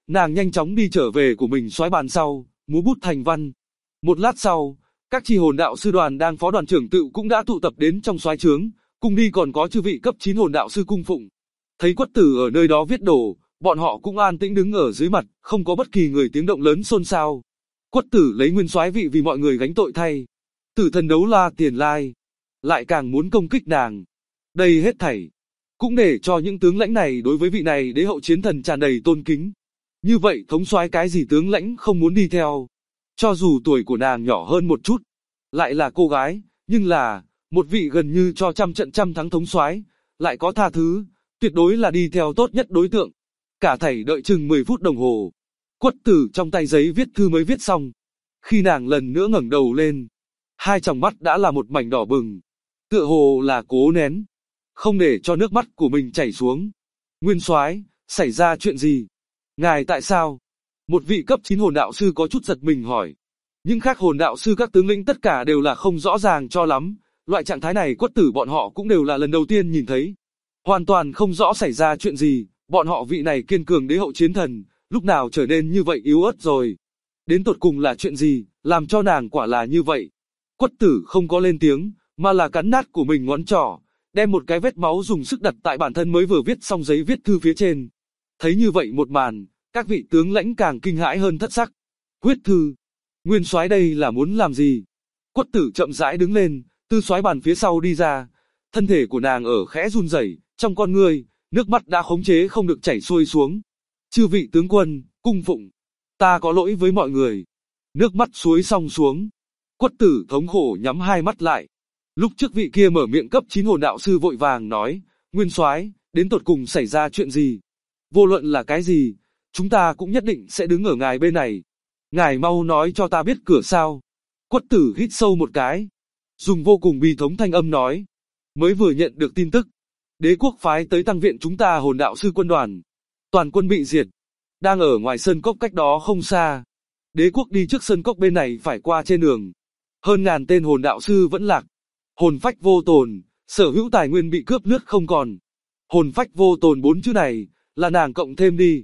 Nàng nhanh chóng đi trở về của mình soái bàn sau, múa bút thành văn. Một lát sau, các chi hồn đạo sư đoàn đang phó đoàn trưởng tự cũng đã tụ tập đến trong soái trướng, cùng đi còn có chư vị cấp 9 hồn đạo sư cung phụng. Thấy Quất Tử ở nơi đó viết đồ, bọn họ cũng an tĩnh đứng ở dưới mặt, không có bất kỳ người tiếng động lớn xôn xao. Quất Tử lấy nguyên soái vị vì mọi người gánh tội thay. Tử thần Đấu La Tiền Lai lại càng muốn công kích nàng. Đây hết thảy cũng để cho những tướng lãnh này đối với vị này đế hậu chiến thần tràn đầy tôn kính. Như vậy thống soái cái gì tướng lãnh không muốn đi theo. Cho dù tuổi của nàng nhỏ hơn một chút, lại là cô gái, nhưng là một vị gần như cho trăm trận trăm thắng thống soái, lại có tha thứ, tuyệt đối là đi theo tốt nhất đối tượng. Cả thảy đợi chừng 10 phút đồng hồ. Quất Tử trong tay giấy viết thư mới viết xong. Khi nàng lần nữa ngẩng đầu lên, hai tròng mắt đã là một mảnh đỏ bừng, tựa hồ là cố nén, không để cho nước mắt của mình chảy xuống. Nguyên soái, xảy ra chuyện gì? Ngài tại sao? Một vị cấp 9 hồn đạo sư có chút giật mình hỏi. Nhưng khác hồn đạo sư các tướng lĩnh tất cả đều là không rõ ràng cho lắm, loại trạng thái này Quất Tử bọn họ cũng đều là lần đầu tiên nhìn thấy. Hoàn toàn không rõ xảy ra chuyện gì, bọn họ vị này kiên cường đế hậu chiến thần, lúc nào trở nên như vậy yếu ớt rồi. Đến tột cùng là chuyện gì, làm cho nàng quả là như vậy. Quất Tử không có lên tiếng, mà là cắn nát của mình ngón trỏ, đem một cái vết máu dùng sức đặt tại bản thân mới vừa viết xong giấy viết thư phía trên. Thấy như vậy một màn, các vị tướng lãnh càng kinh hãi hơn thất sắc. Huyết thư, nguyên soái đây là muốn làm gì? Quất Tử chậm rãi đứng lên, từ soái bàn phía sau đi ra, thân thể của nàng ở khẽ run rẩy, trong con ngươi, nước mắt đã khống chế không được chảy xuôi xuống. Chư vị tướng quân, cung phụng, ta có lỗi với mọi người. Nước mắt suối xong xuống. Quất Tử thống khổ nhắm hai mắt lại. Lúc trước vị kia mở miệng cấp 9 hồn đạo sư vội vàng nói, Nguyên soái, đến tột cùng xảy ra chuyện gì? Vô luận là cái gì, chúng ta cũng nhất định sẽ đứng ở ngài bên này. Ngài mau nói cho ta biết cửa sao. Quất Tử hít sâu một cái, dùng vô cùng bi thống thanh âm nói, mới vừa nhận được tin tức, đế quốc phái tới tăng viện chúng ta hồn đạo sư quân đoàn. Toàn quân bị diệt, đang ở ngoài sơn cốc cách đó không xa. Đế quốc đi trước sơn cốc bên này phải qua trên đường. Hơn ngàn tên hồn đạo sư vẫn lạc. Hồn phách vô tồn, sở hữu tài nguyên bị cướp lướt không còn. Hồn phách vô tồn 4 chữ này, là nàng cộng thêm đi.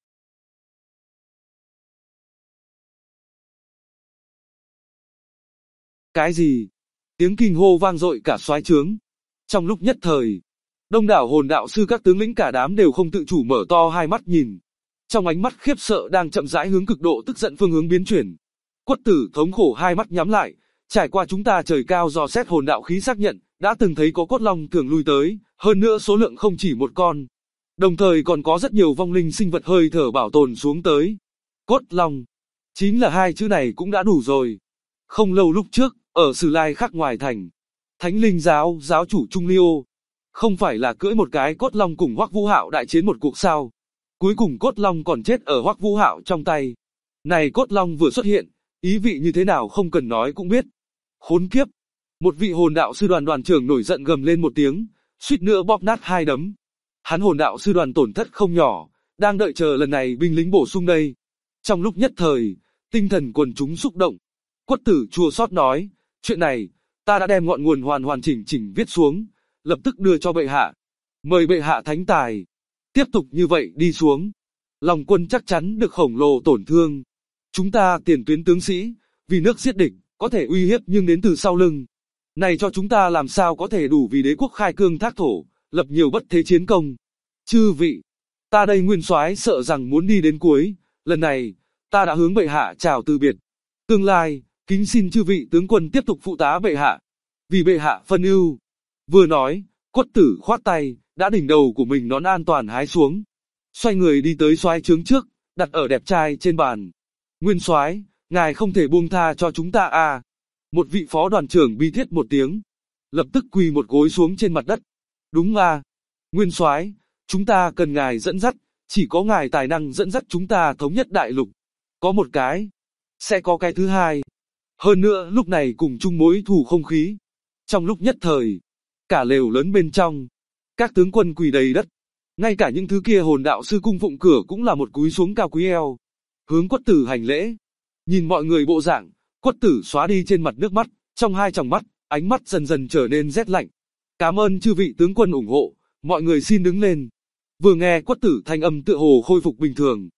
Cái gì? Tiếng kinh hô vang dội cả soái trướng. Trong lúc nhất thời, đông đảo hồn đạo sư các tướng lĩnh cả đám đều không tự chủ mở to hai mắt nhìn. Trong ánh mắt khiếp sợ đang chậm rãi hướng cực độ tức giận phương hướng biến chuyển. Quất Tử thống khổ hai mắt nhắm lại, trải qua chúng ta trời cao dò xét hồn đạo khí xác nhận, đã từng thấy có cốt long thường lui tới, hơn nữa số lượng không chỉ một con. Đồng thời còn có rất nhiều vong linh sinh vật hơi thở bảo tồn xuống tới. Cốt long, chính là hai chữ này cũng đã đủ rồi. Không lâu lúc trước, ở Sử Lai Khắc ngoài thành, Thánh Linh giáo giáo chủ Trung Liêu, không phải là cưỡi một cái cốt long cùng Hoắc Vũ Hạo đại chiến một cuộc sao? Cuối cùng cốt long còn chết ở Hoắc Vũ Hạo trong tay. Này cốt long vừa xuất hiện, ý vị như thế nào không cần nói cũng biết. Khốn kiếp! Một vị hồn đạo sư đoàn đoàn trưởng nổi giận gầm lên một tiếng, suýt nữa bóp nát hai đấm. Hắn hồn đạo sư đoàn tổn thất không nhỏ, đang đợi chờ lần này binh lính bổ sung đây. Trong lúc nhất thời, tinh thần quần chúng xúc động. Quất Tử chua xót nói, chuyện này, ta đã đem ngọn nguồn hoàn chỉnh viết xuống, lập tức đưa cho bệ hạ. Mời bệ hạ thánh tài. Tiếp tục như vậy đi xuống, lòng quân chắc chắn được khổng lồ tổn thương. Chúng ta tiền tuyến tướng sĩ, vì nước giết địch, có thể uy hiếp nhưng đến từ sau lưng. Này cho chúng ta làm sao có thể đủ vì đế quốc khai cương thác thổ, lập nhiều bất thế chiến công. Chư vị, ta đây nguyên soái sợ rằng muốn đi đến cuối, lần này, ta đã hướng bệ hạ chào từ biệt. Tương lai, kính xin chư vị tướng quân tiếp tục phụ tá bệ hạ, vì bệ hạ phân ưu. Vừa nói, Quất Tử khoát tay, đã đỉnh đầu của mình nón an toàn hái xuống. Xoay người đi tới soái trướng trước, đặt ở đẹp trai trên bàn. Nguyên soái, ngài không thể buông tha cho chúng ta à? Một vị phó đoàn trưởng bi thiết một tiếng, lập tức quỳ một gối xuống trên mặt đất. Đúng à? Nguyên soái, chúng ta cần ngài dẫn dắt, chỉ có ngài tài năng dẫn dắt chúng ta thống nhất đại lục. Có một cái, sẽ có cái thứ hai. Hơn nữa lúc này cùng chung mối thù không khí. Trong lúc nhất thời, cả lều lớn bên trong, các tướng quân quỳ đầy đất. Ngay cả những thứ kia hồn đạo sư cung phụng cửa cũng là một cúi xuống cao quý eo, hướng Quất Tử hành lễ. Nhìn mọi người bộ dạng, Quất Tử xóa đi trên mặt nước mắt, trong hai tròng mắt, ánh mắt dần dần trở nên rét lạnh. Cảm ơn chư vị tướng quân ủng hộ, mọi người xin đứng lên. Vừa nghe Quất Tử thanh âm tựa hồ khôi phục bình thường,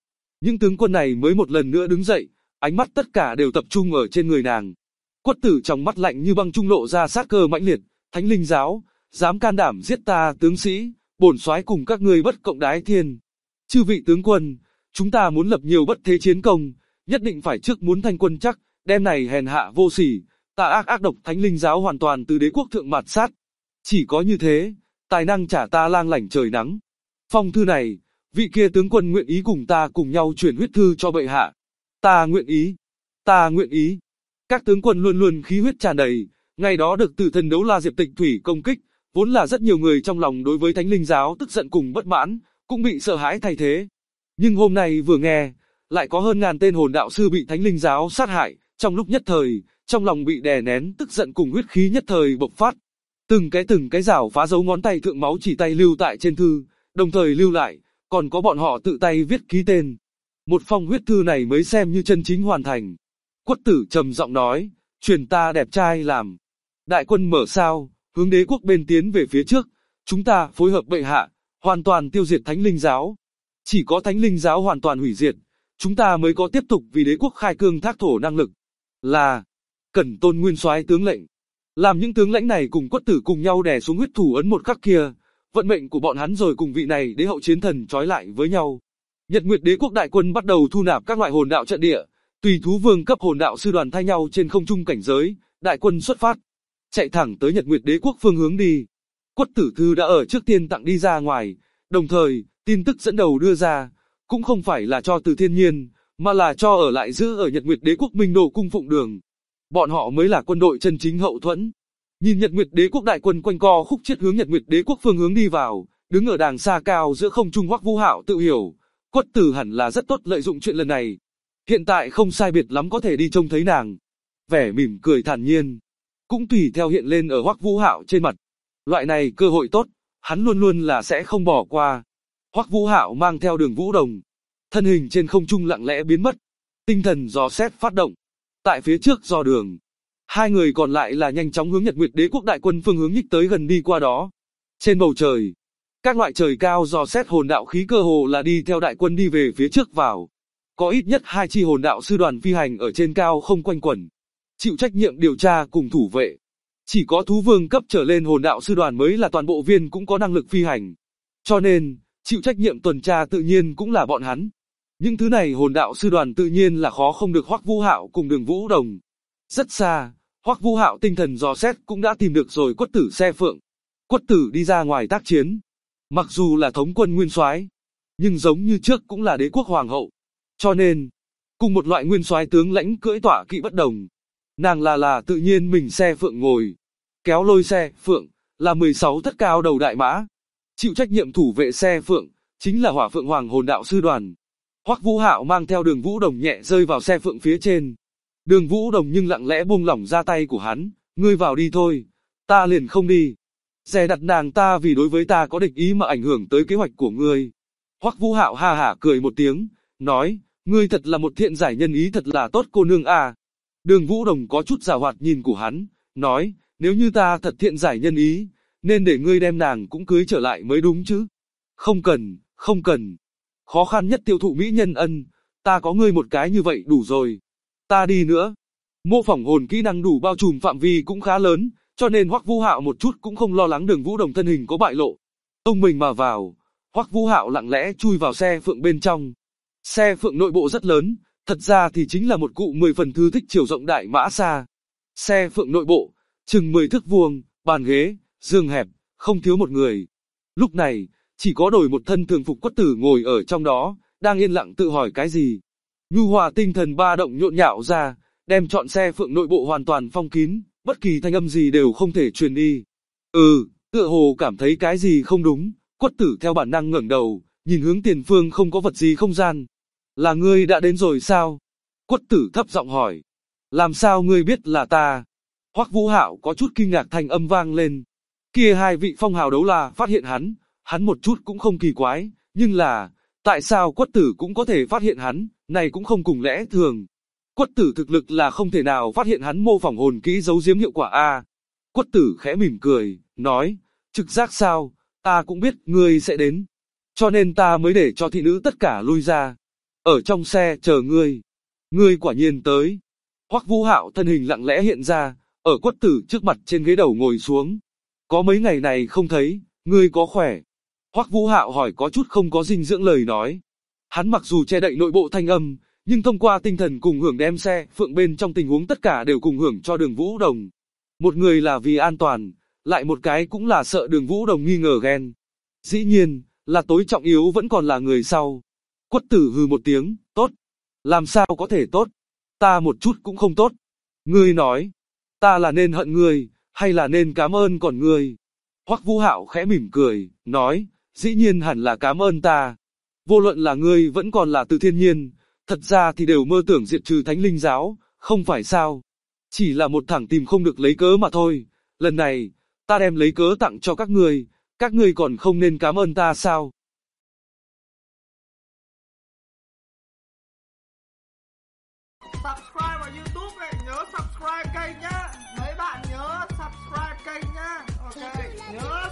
Những tướng quân này mới một lần nữa đứng dậy, ánh mắt tất cả đều tập trung ở trên người nàng. Quất Tử trong mắt lạnh như băng trung lộ ra sát cơ mãnh liệt, Thánh Linh giáo, dám can đảm giết ta tướng sĩ, bổn soái cùng các ngươi bất cộng đái thiên. Chư vị tướng quân, chúng ta muốn lập nhiều bất thế chiến công, nhất định phải trước muốn thanh quân chắc, đem này hèn hạ vô sỉ, tà ác ác độc Thánh Linh giáo hoàn toàn từ đế quốc thượng mạt sát. Chỉ có như thế, tài năng trả ta lang lảnh trời nắng. Phong thư này, vị kia tướng quân nguyện ý cùng ta cùng nhau chuyển huyết thư cho bệ hạ. Ta nguyện ý, ta nguyện ý. Các tướng quân luôn luôn khí huyết tràn đầy, ngày đó được Tử Thần Đấu La Diệp Tịch Thủy công kích, vốn là rất nhiều người trong lòng đối với Thánh Linh giáo tức giận cùng bất mãn, cũng bị sợ hãi thay thế. Nhưng hôm nay vừa nghe, lại có hơn ngàn tên hồn đạo sư bị Thánh Linh giáo sát hại, trong lúc nhất thời, trong lòng bị đè nén tức giận cùng huyết khí nhất thời bộc phát. Từng cái rảo phá dấu ngón tay thượng máu chỉ tay lưu tại trên thư, đồng thời lưu lại, còn có bọn họ tự tay viết ký tên. Một phong huyết thư này mới xem như chân chính hoàn thành. Quất Tử trầm giọng nói, truyền ta đẹp trai làm. Đại quân mở sao, hướng đế quốc bên tiến về phía trước, chúng ta phối hợp bệ hạ, hoàn toàn tiêu diệt Thánh Linh giáo. Chỉ có Thánh Linh giáo hoàn toàn hủy diệt, chúng ta mới có tiếp tục vì đế quốc khai cương thác thổ năng lực. Là, Cẩn Tôn nguyên soái tướng lệnh. Làm những tướng lãnh này cùng Quất Tử cùng nhau đè xuống huyết thủ ấn một khắc kia, vận mệnh của bọn hắn rồi cùng vị này đế hậu chiến thần trói lại với nhau. Nhật Nguyệt đế quốc đại quân bắt đầu thu nạp các loại hồn đạo trận địa, tùy thú vương cấp hồn đạo sư đoàn thay nhau trên không trung cảnh giới, đại quân xuất phát, chạy thẳng tới Nhật Nguyệt đế quốc phương hướng đi. Quất Tử thư đã ở trước tiên tặng đi ra ngoài, đồng thời, tin tức dẫn đầu đưa ra, cũng không phải là cho Từ Thiên Nhiên, mà là cho ở lại giữ ở Nhật Nguyệt đế quốc Minh Đô cung phụng đường. Bọn họ mới là quân đội chân chính hậu thuẫn. Nhìn Nhật Nguyệt đế quốc đại quân quanh co khúc chiết hướng Nhật Nguyệt đế quốc phương hướng đi vào, đứng ở đàng xa cao giữa không trung, Hoắc Vũ Hạo tự hiểu, Quất Tử hẳn là rất tốt lợi dụng chuyện lần này. Hiện tại không sai biệt lắm có thể đi trông thấy nàng. Vẻ mỉm cười thản nhiên, cũng tùy theo hiện lên ở Hoắc Vũ Hạo trên mặt. Loại này cơ hội tốt, hắn luôn luôn là sẽ không bỏ qua. Hoắc Vũ Hạo mang theo Đường Vũ Đồng, thân hình trên không trung lặng lẽ biến mất. Tinh thần dò xét phát động. Tại phía trước do đường, hai người còn lại là nhanh chóng hướng Nhật Nguyệt đế quốc đại quân phương hướng nhích tới gần đi qua đó. Trên bầu trời, các loại trời cao dò xét hồn đạo khí cơ hồ là đi theo đại quân đi về phía trước vào. Có ít nhất 2 chi hồn đạo sư đoàn phi hành ở trên cao không quanh quẩn, chịu trách nhiệm điều tra cùng thủ vệ. Chỉ có thú vương cấp trở lên hồn đạo sư đoàn mới là toàn bộ viên cũng có năng lực phi hành. Cho nên, chịu trách nhiệm tuần tra tự nhiên cũng là bọn hắn. Những thứ này hồn đạo sư đoàn tự nhiên là khó không được Hoắc Vũ Hạo cùng Đường Vũ Đồng. Rất xa, Hoắc Vũ Hạo tinh thần dò xét cũng đã tìm được rồi Quất Tử xe phượng. Quất Tử đi ra ngoài tác chiến. Mặc dù là thống quân nguyên soái, nhưng giống như trước cũng là đế quốc hoàng hậu. Cho nên, cùng một loại nguyên soái tướng lãnh cưỡi tọa kỵ bất đồng. Nàng là tự nhiên mình xe phượng ngồi. Kéo lôi xe phượng là 16 thất cao đầu đại mã. Chịu trách nhiệm thủ vệ xe phượng chính là Hỏa Phượng Hoàng hồn đạo sư đoàn. Hoắc Vũ Hạo mang theo Đường Vũ Đồng nhẹ rơi vào xe phượng phía trên. Đường Vũ Đồng nhưng lặng lẽ buông lỏng ra tay của hắn, ngươi vào đi thôi, ta liền không đi. Dè đặt nàng ta vì đối với ta có địch ý mà ảnh hưởng tới kế hoạch của ngươi. Hoắc Vũ Hạo ha hả cười một tiếng, nói, ngươi thật là một thiện giải nhân ý, thật là tốt cô nương à. Đường Vũ Đồng có chút giảo hoạt nhìn của hắn, nói, nếu như ta thật thiện giải nhân ý, nên để ngươi đem nàng cũng cưới trở lại mới đúng chứ. Không cần, không cần. Khó khăn nhất tiêu thụ mỹ nhân ân, ta có ngươi một cái như vậy đủ rồi. Ta đi nữa. Mô phỏng hồn kỹ năng đủ bao trùm phạm vi cũng khá lớn, cho nên Hoắc Vũ Hạo một chút cũng không lo lắng Đường Vũ Đồng thân hình có bại lộ. Tung mình mà vào, Hoắc Vũ Hạo lặng lẽ chui vào xe phượng bên trong. Xe phượng nội bộ rất lớn, thật ra thì chính là một cụ 10 phần thư thích chiều rộng đại mã xa. Xe phượng nội bộ, chừng 10 thước vuông, bàn ghế, giường hẹp, không thiếu một người. Lúc này, chỉ có đổi một thân thường phục Quất Tử ngồi ở trong đó, đang yên lặng tự hỏi cái gì. Nhu hòa tinh thần ba động nhộn nhạo ra, đem trọn xe phượng nội bộ hoàn toàn phong kín, bất kỳ thanh âm gì đều không thể truyền đi. Tựa hồ cảm thấy cái gì không đúng, Quất Tử theo bản năng ngẩng đầu, nhìn hướng tiền phương không có vật gì không gian. Là ngươi đã đến rồi sao? Quất Tử thấp giọng hỏi. Làm sao ngươi biết là ta? Hoắc Vũ Hạo có chút kinh ngạc, thanh âm vang lên. Kia hai vị phong hào đấu la phát hiện hắn một chút cũng không kỳ quái, nhưng là, tại sao Quất Tử cũng có thể phát hiện hắn, này cũng không cùng lẽ thường. Quất Tử thực lực là không thể nào phát hiện hắn mô phỏng hồn kỹ giấu giếm hiệu quả a. Quất Tử khẽ mỉm cười, nói, trực giác sao, ta cũng biết ngươi sẽ đến, cho nên ta mới để cho thị nữ tất cả lui ra. ở trong xe chờ ngươi. Ngươi quả nhiên tới. Hoắc Vũ Hạo thân hình lặng lẽ hiện ra, ở Quất Tử trước mặt trên ghế đầu ngồi xuống. Có mấy ngày này không thấy, ngươi có khỏe? Hoắc Vũ Hạo hỏi có chút không có dinh dưỡng lời nói. Hắn mặc dù che đậy nội bộ thanh âm, nhưng thông qua tinh thần cùng hưởng đem xe phượng bên trong tình huống tất cả đều cùng hưởng cho Đường Vũ Đồng. Một người là vì an toàn, lại một cái cũng là sợ Đường Vũ Đồng nghi ngờ ghen. Dĩ nhiên, là tối trọng yếu vẫn còn là người sau. Quất Tử hừ một tiếng, tốt. Làm sao có thể tốt? Ta một chút cũng không tốt. Ngươi nói, ta là nên hận ngươi, hay là nên cảm ơn còn ngươi? Hoắc Vũ Hạo khẽ mỉm cười, nói, dĩ nhiên hẳn là cảm ơn ta. Vô luận là ngươi vẫn còn là Từ Thiên Nhiên, thật ra thì đều mơ tưởng diệt trừ Thánh Linh Giáo, không phải sao? Chỉ là một thằng tìm không được lấy cớ mà thôi. Lần này, ta đem lấy cớ tặng cho các ngươi còn không nên cảm ơn ta sao? Subscribe vào YouTube này, nhớ subscribe kênh nhá. Mấy bạn nhớ subscribe kênh nhá. Ok, nhớ.